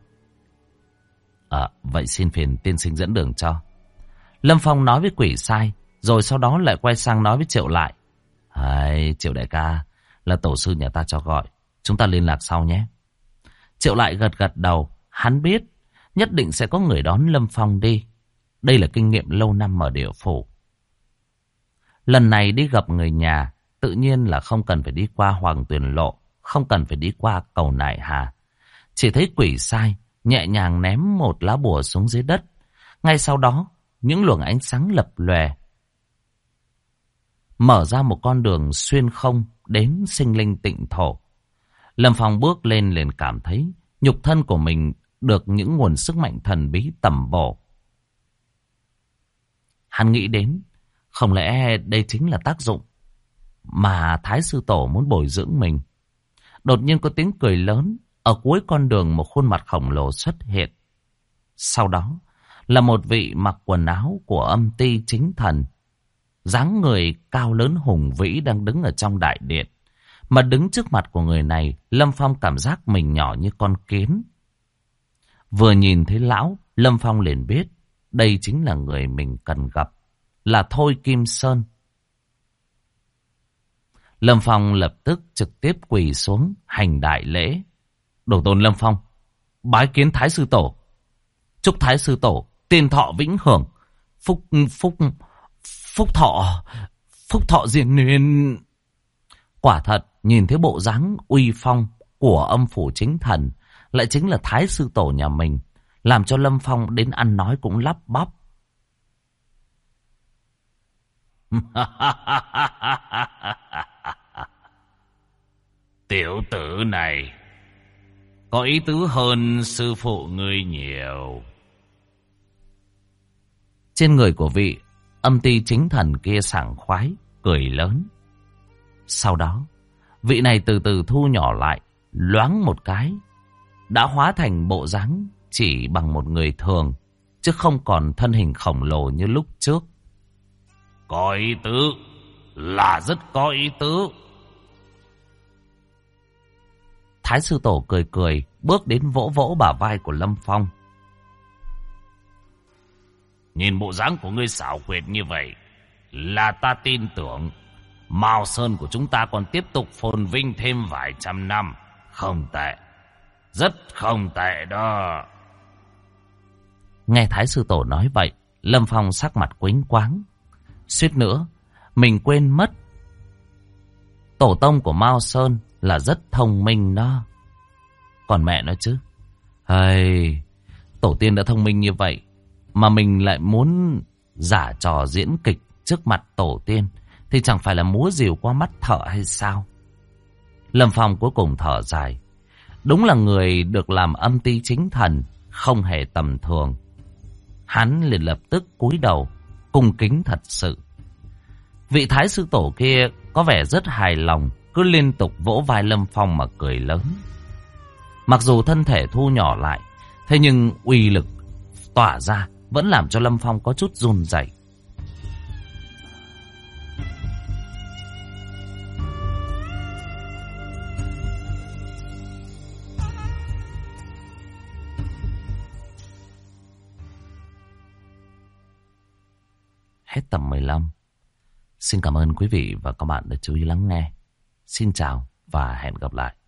Vậy xin phiền tiên sinh dẫn đường cho. Lâm Phong nói với quỷ sai, rồi sau đó lại quay sang nói với Triệu Lại. Triệu đại ca, là tổ sư nhà ta cho gọi, chúng ta liên lạc sau nhé. Triệu Lại gật gật đầu, hắn biết nhất định sẽ có người đón Lâm Phong đi. Đây là kinh nghiệm lâu năm ở địa phủ. Lần này đi gặp người nhà, tự nhiên là không cần phải đi qua Hoàng Tuyền Lộ, không cần phải đi qua cầu Nại Hà. Chỉ thấy quỷ sai nhẹ nhàng ném một lá bùa xuống dưới đất. Ngay sau đó, những luồng ánh sáng lập lòe, mở ra một con đường xuyên không đến sinh linh tịnh thổ. Lâm Phong bước lên liền cảm thấy nhục thân của mình được những nguồn sức mạnh thần bí tẩm bổ. Hắn nghĩ đến, không lẽ đây chính là tác dụng mà Thái Sư Tổ muốn bồi dưỡng mình. Đột nhiên có tiếng cười lớn, ở cuối con đường một khuôn mặt khổng lồ xuất hiện. Sau đó là một vị mặc quần áo của âm ti chính thần, dáng người cao lớn hùng vĩ đang đứng ở trong đại điện. Mà đứng trước mặt của người này, Lâm Phong cảm giác mình nhỏ như con kiến. Vừa nhìn thấy lão, Lâm Phong liền biết đây chính là người mình cần gặp, là Thôi Kim Sơn. Lâm Phong lập tức trực tiếp quỳ xuống hành đại lễ. Đồ tôn Lâm Phong, bái kiến Thái Sư Tổ. Chúc Thái Sư Tổ tiên thọ vĩnh hưởng, phúc thọ diên niên. Quả thật, nhìn thấy bộ dáng uy phong của âm phủ chính thần, lại chính là Thái Sư Tổ nhà mình, làm cho Lâm Phong đến ăn nói cũng lắp bắp. Tiểu tử này có ý tứ hơn sư phụ ngươi nhiều. Trên người của vị âm ti chính thần kia sảng khoái, cười lớn. Sau đó, vị này từ từ thu nhỏ lại, loáng một cái, đã hóa thành bộ dáng chỉ bằng một người thường, chứ không còn thân hình khổng lồ như lúc trước. Có ý tứ, là rất có ý tứ. Thái Sư Tổ cười cười, bước đến vỗ vỗ bả vai của Lâm Phong. Nhìn bộ dáng của ngươi xảo quyệt như vậy, là ta tin tưởng Mao Sơn của chúng ta còn tiếp tục phồn vinh thêm vài trăm năm. Không tệ, rất không tệ đó. Nghe Thái Sư Tổ nói vậy, Lâm Phong sắc mặt quánh quáng. Suýt nữa, mình quên mất Tổ tông của Mao Sơn là rất thông minh đó. Còn mẹ nó chứ. Hay, tổ tiên đã thông minh như vậy mà mình lại muốn giả trò diễn kịch trước mặt tổ tiên thì chẳng phải là múa rìu qua mắt thợ hay sao? Lâm Phong cuối cùng thở dài. Đúng là người được làm âm ty chính thần, không hề tầm thường. Hắn liền lập tức cúi đầu, cung kính thật sự. Vị thái sư tổ kia có vẻ rất hài lòng, cứ liên tục vỗ vai Lâm Phong mà cười lớn. Mặc dù thân thể thu nhỏ lại, thế nhưng uy lực tỏa ra vẫn làm cho Lâm Phong có chút run rẩy. Hết tập 15. Xin cảm ơn quý vị và các bạn đã chú ý lắng nghe. Xin chào và hẹn gặp lại.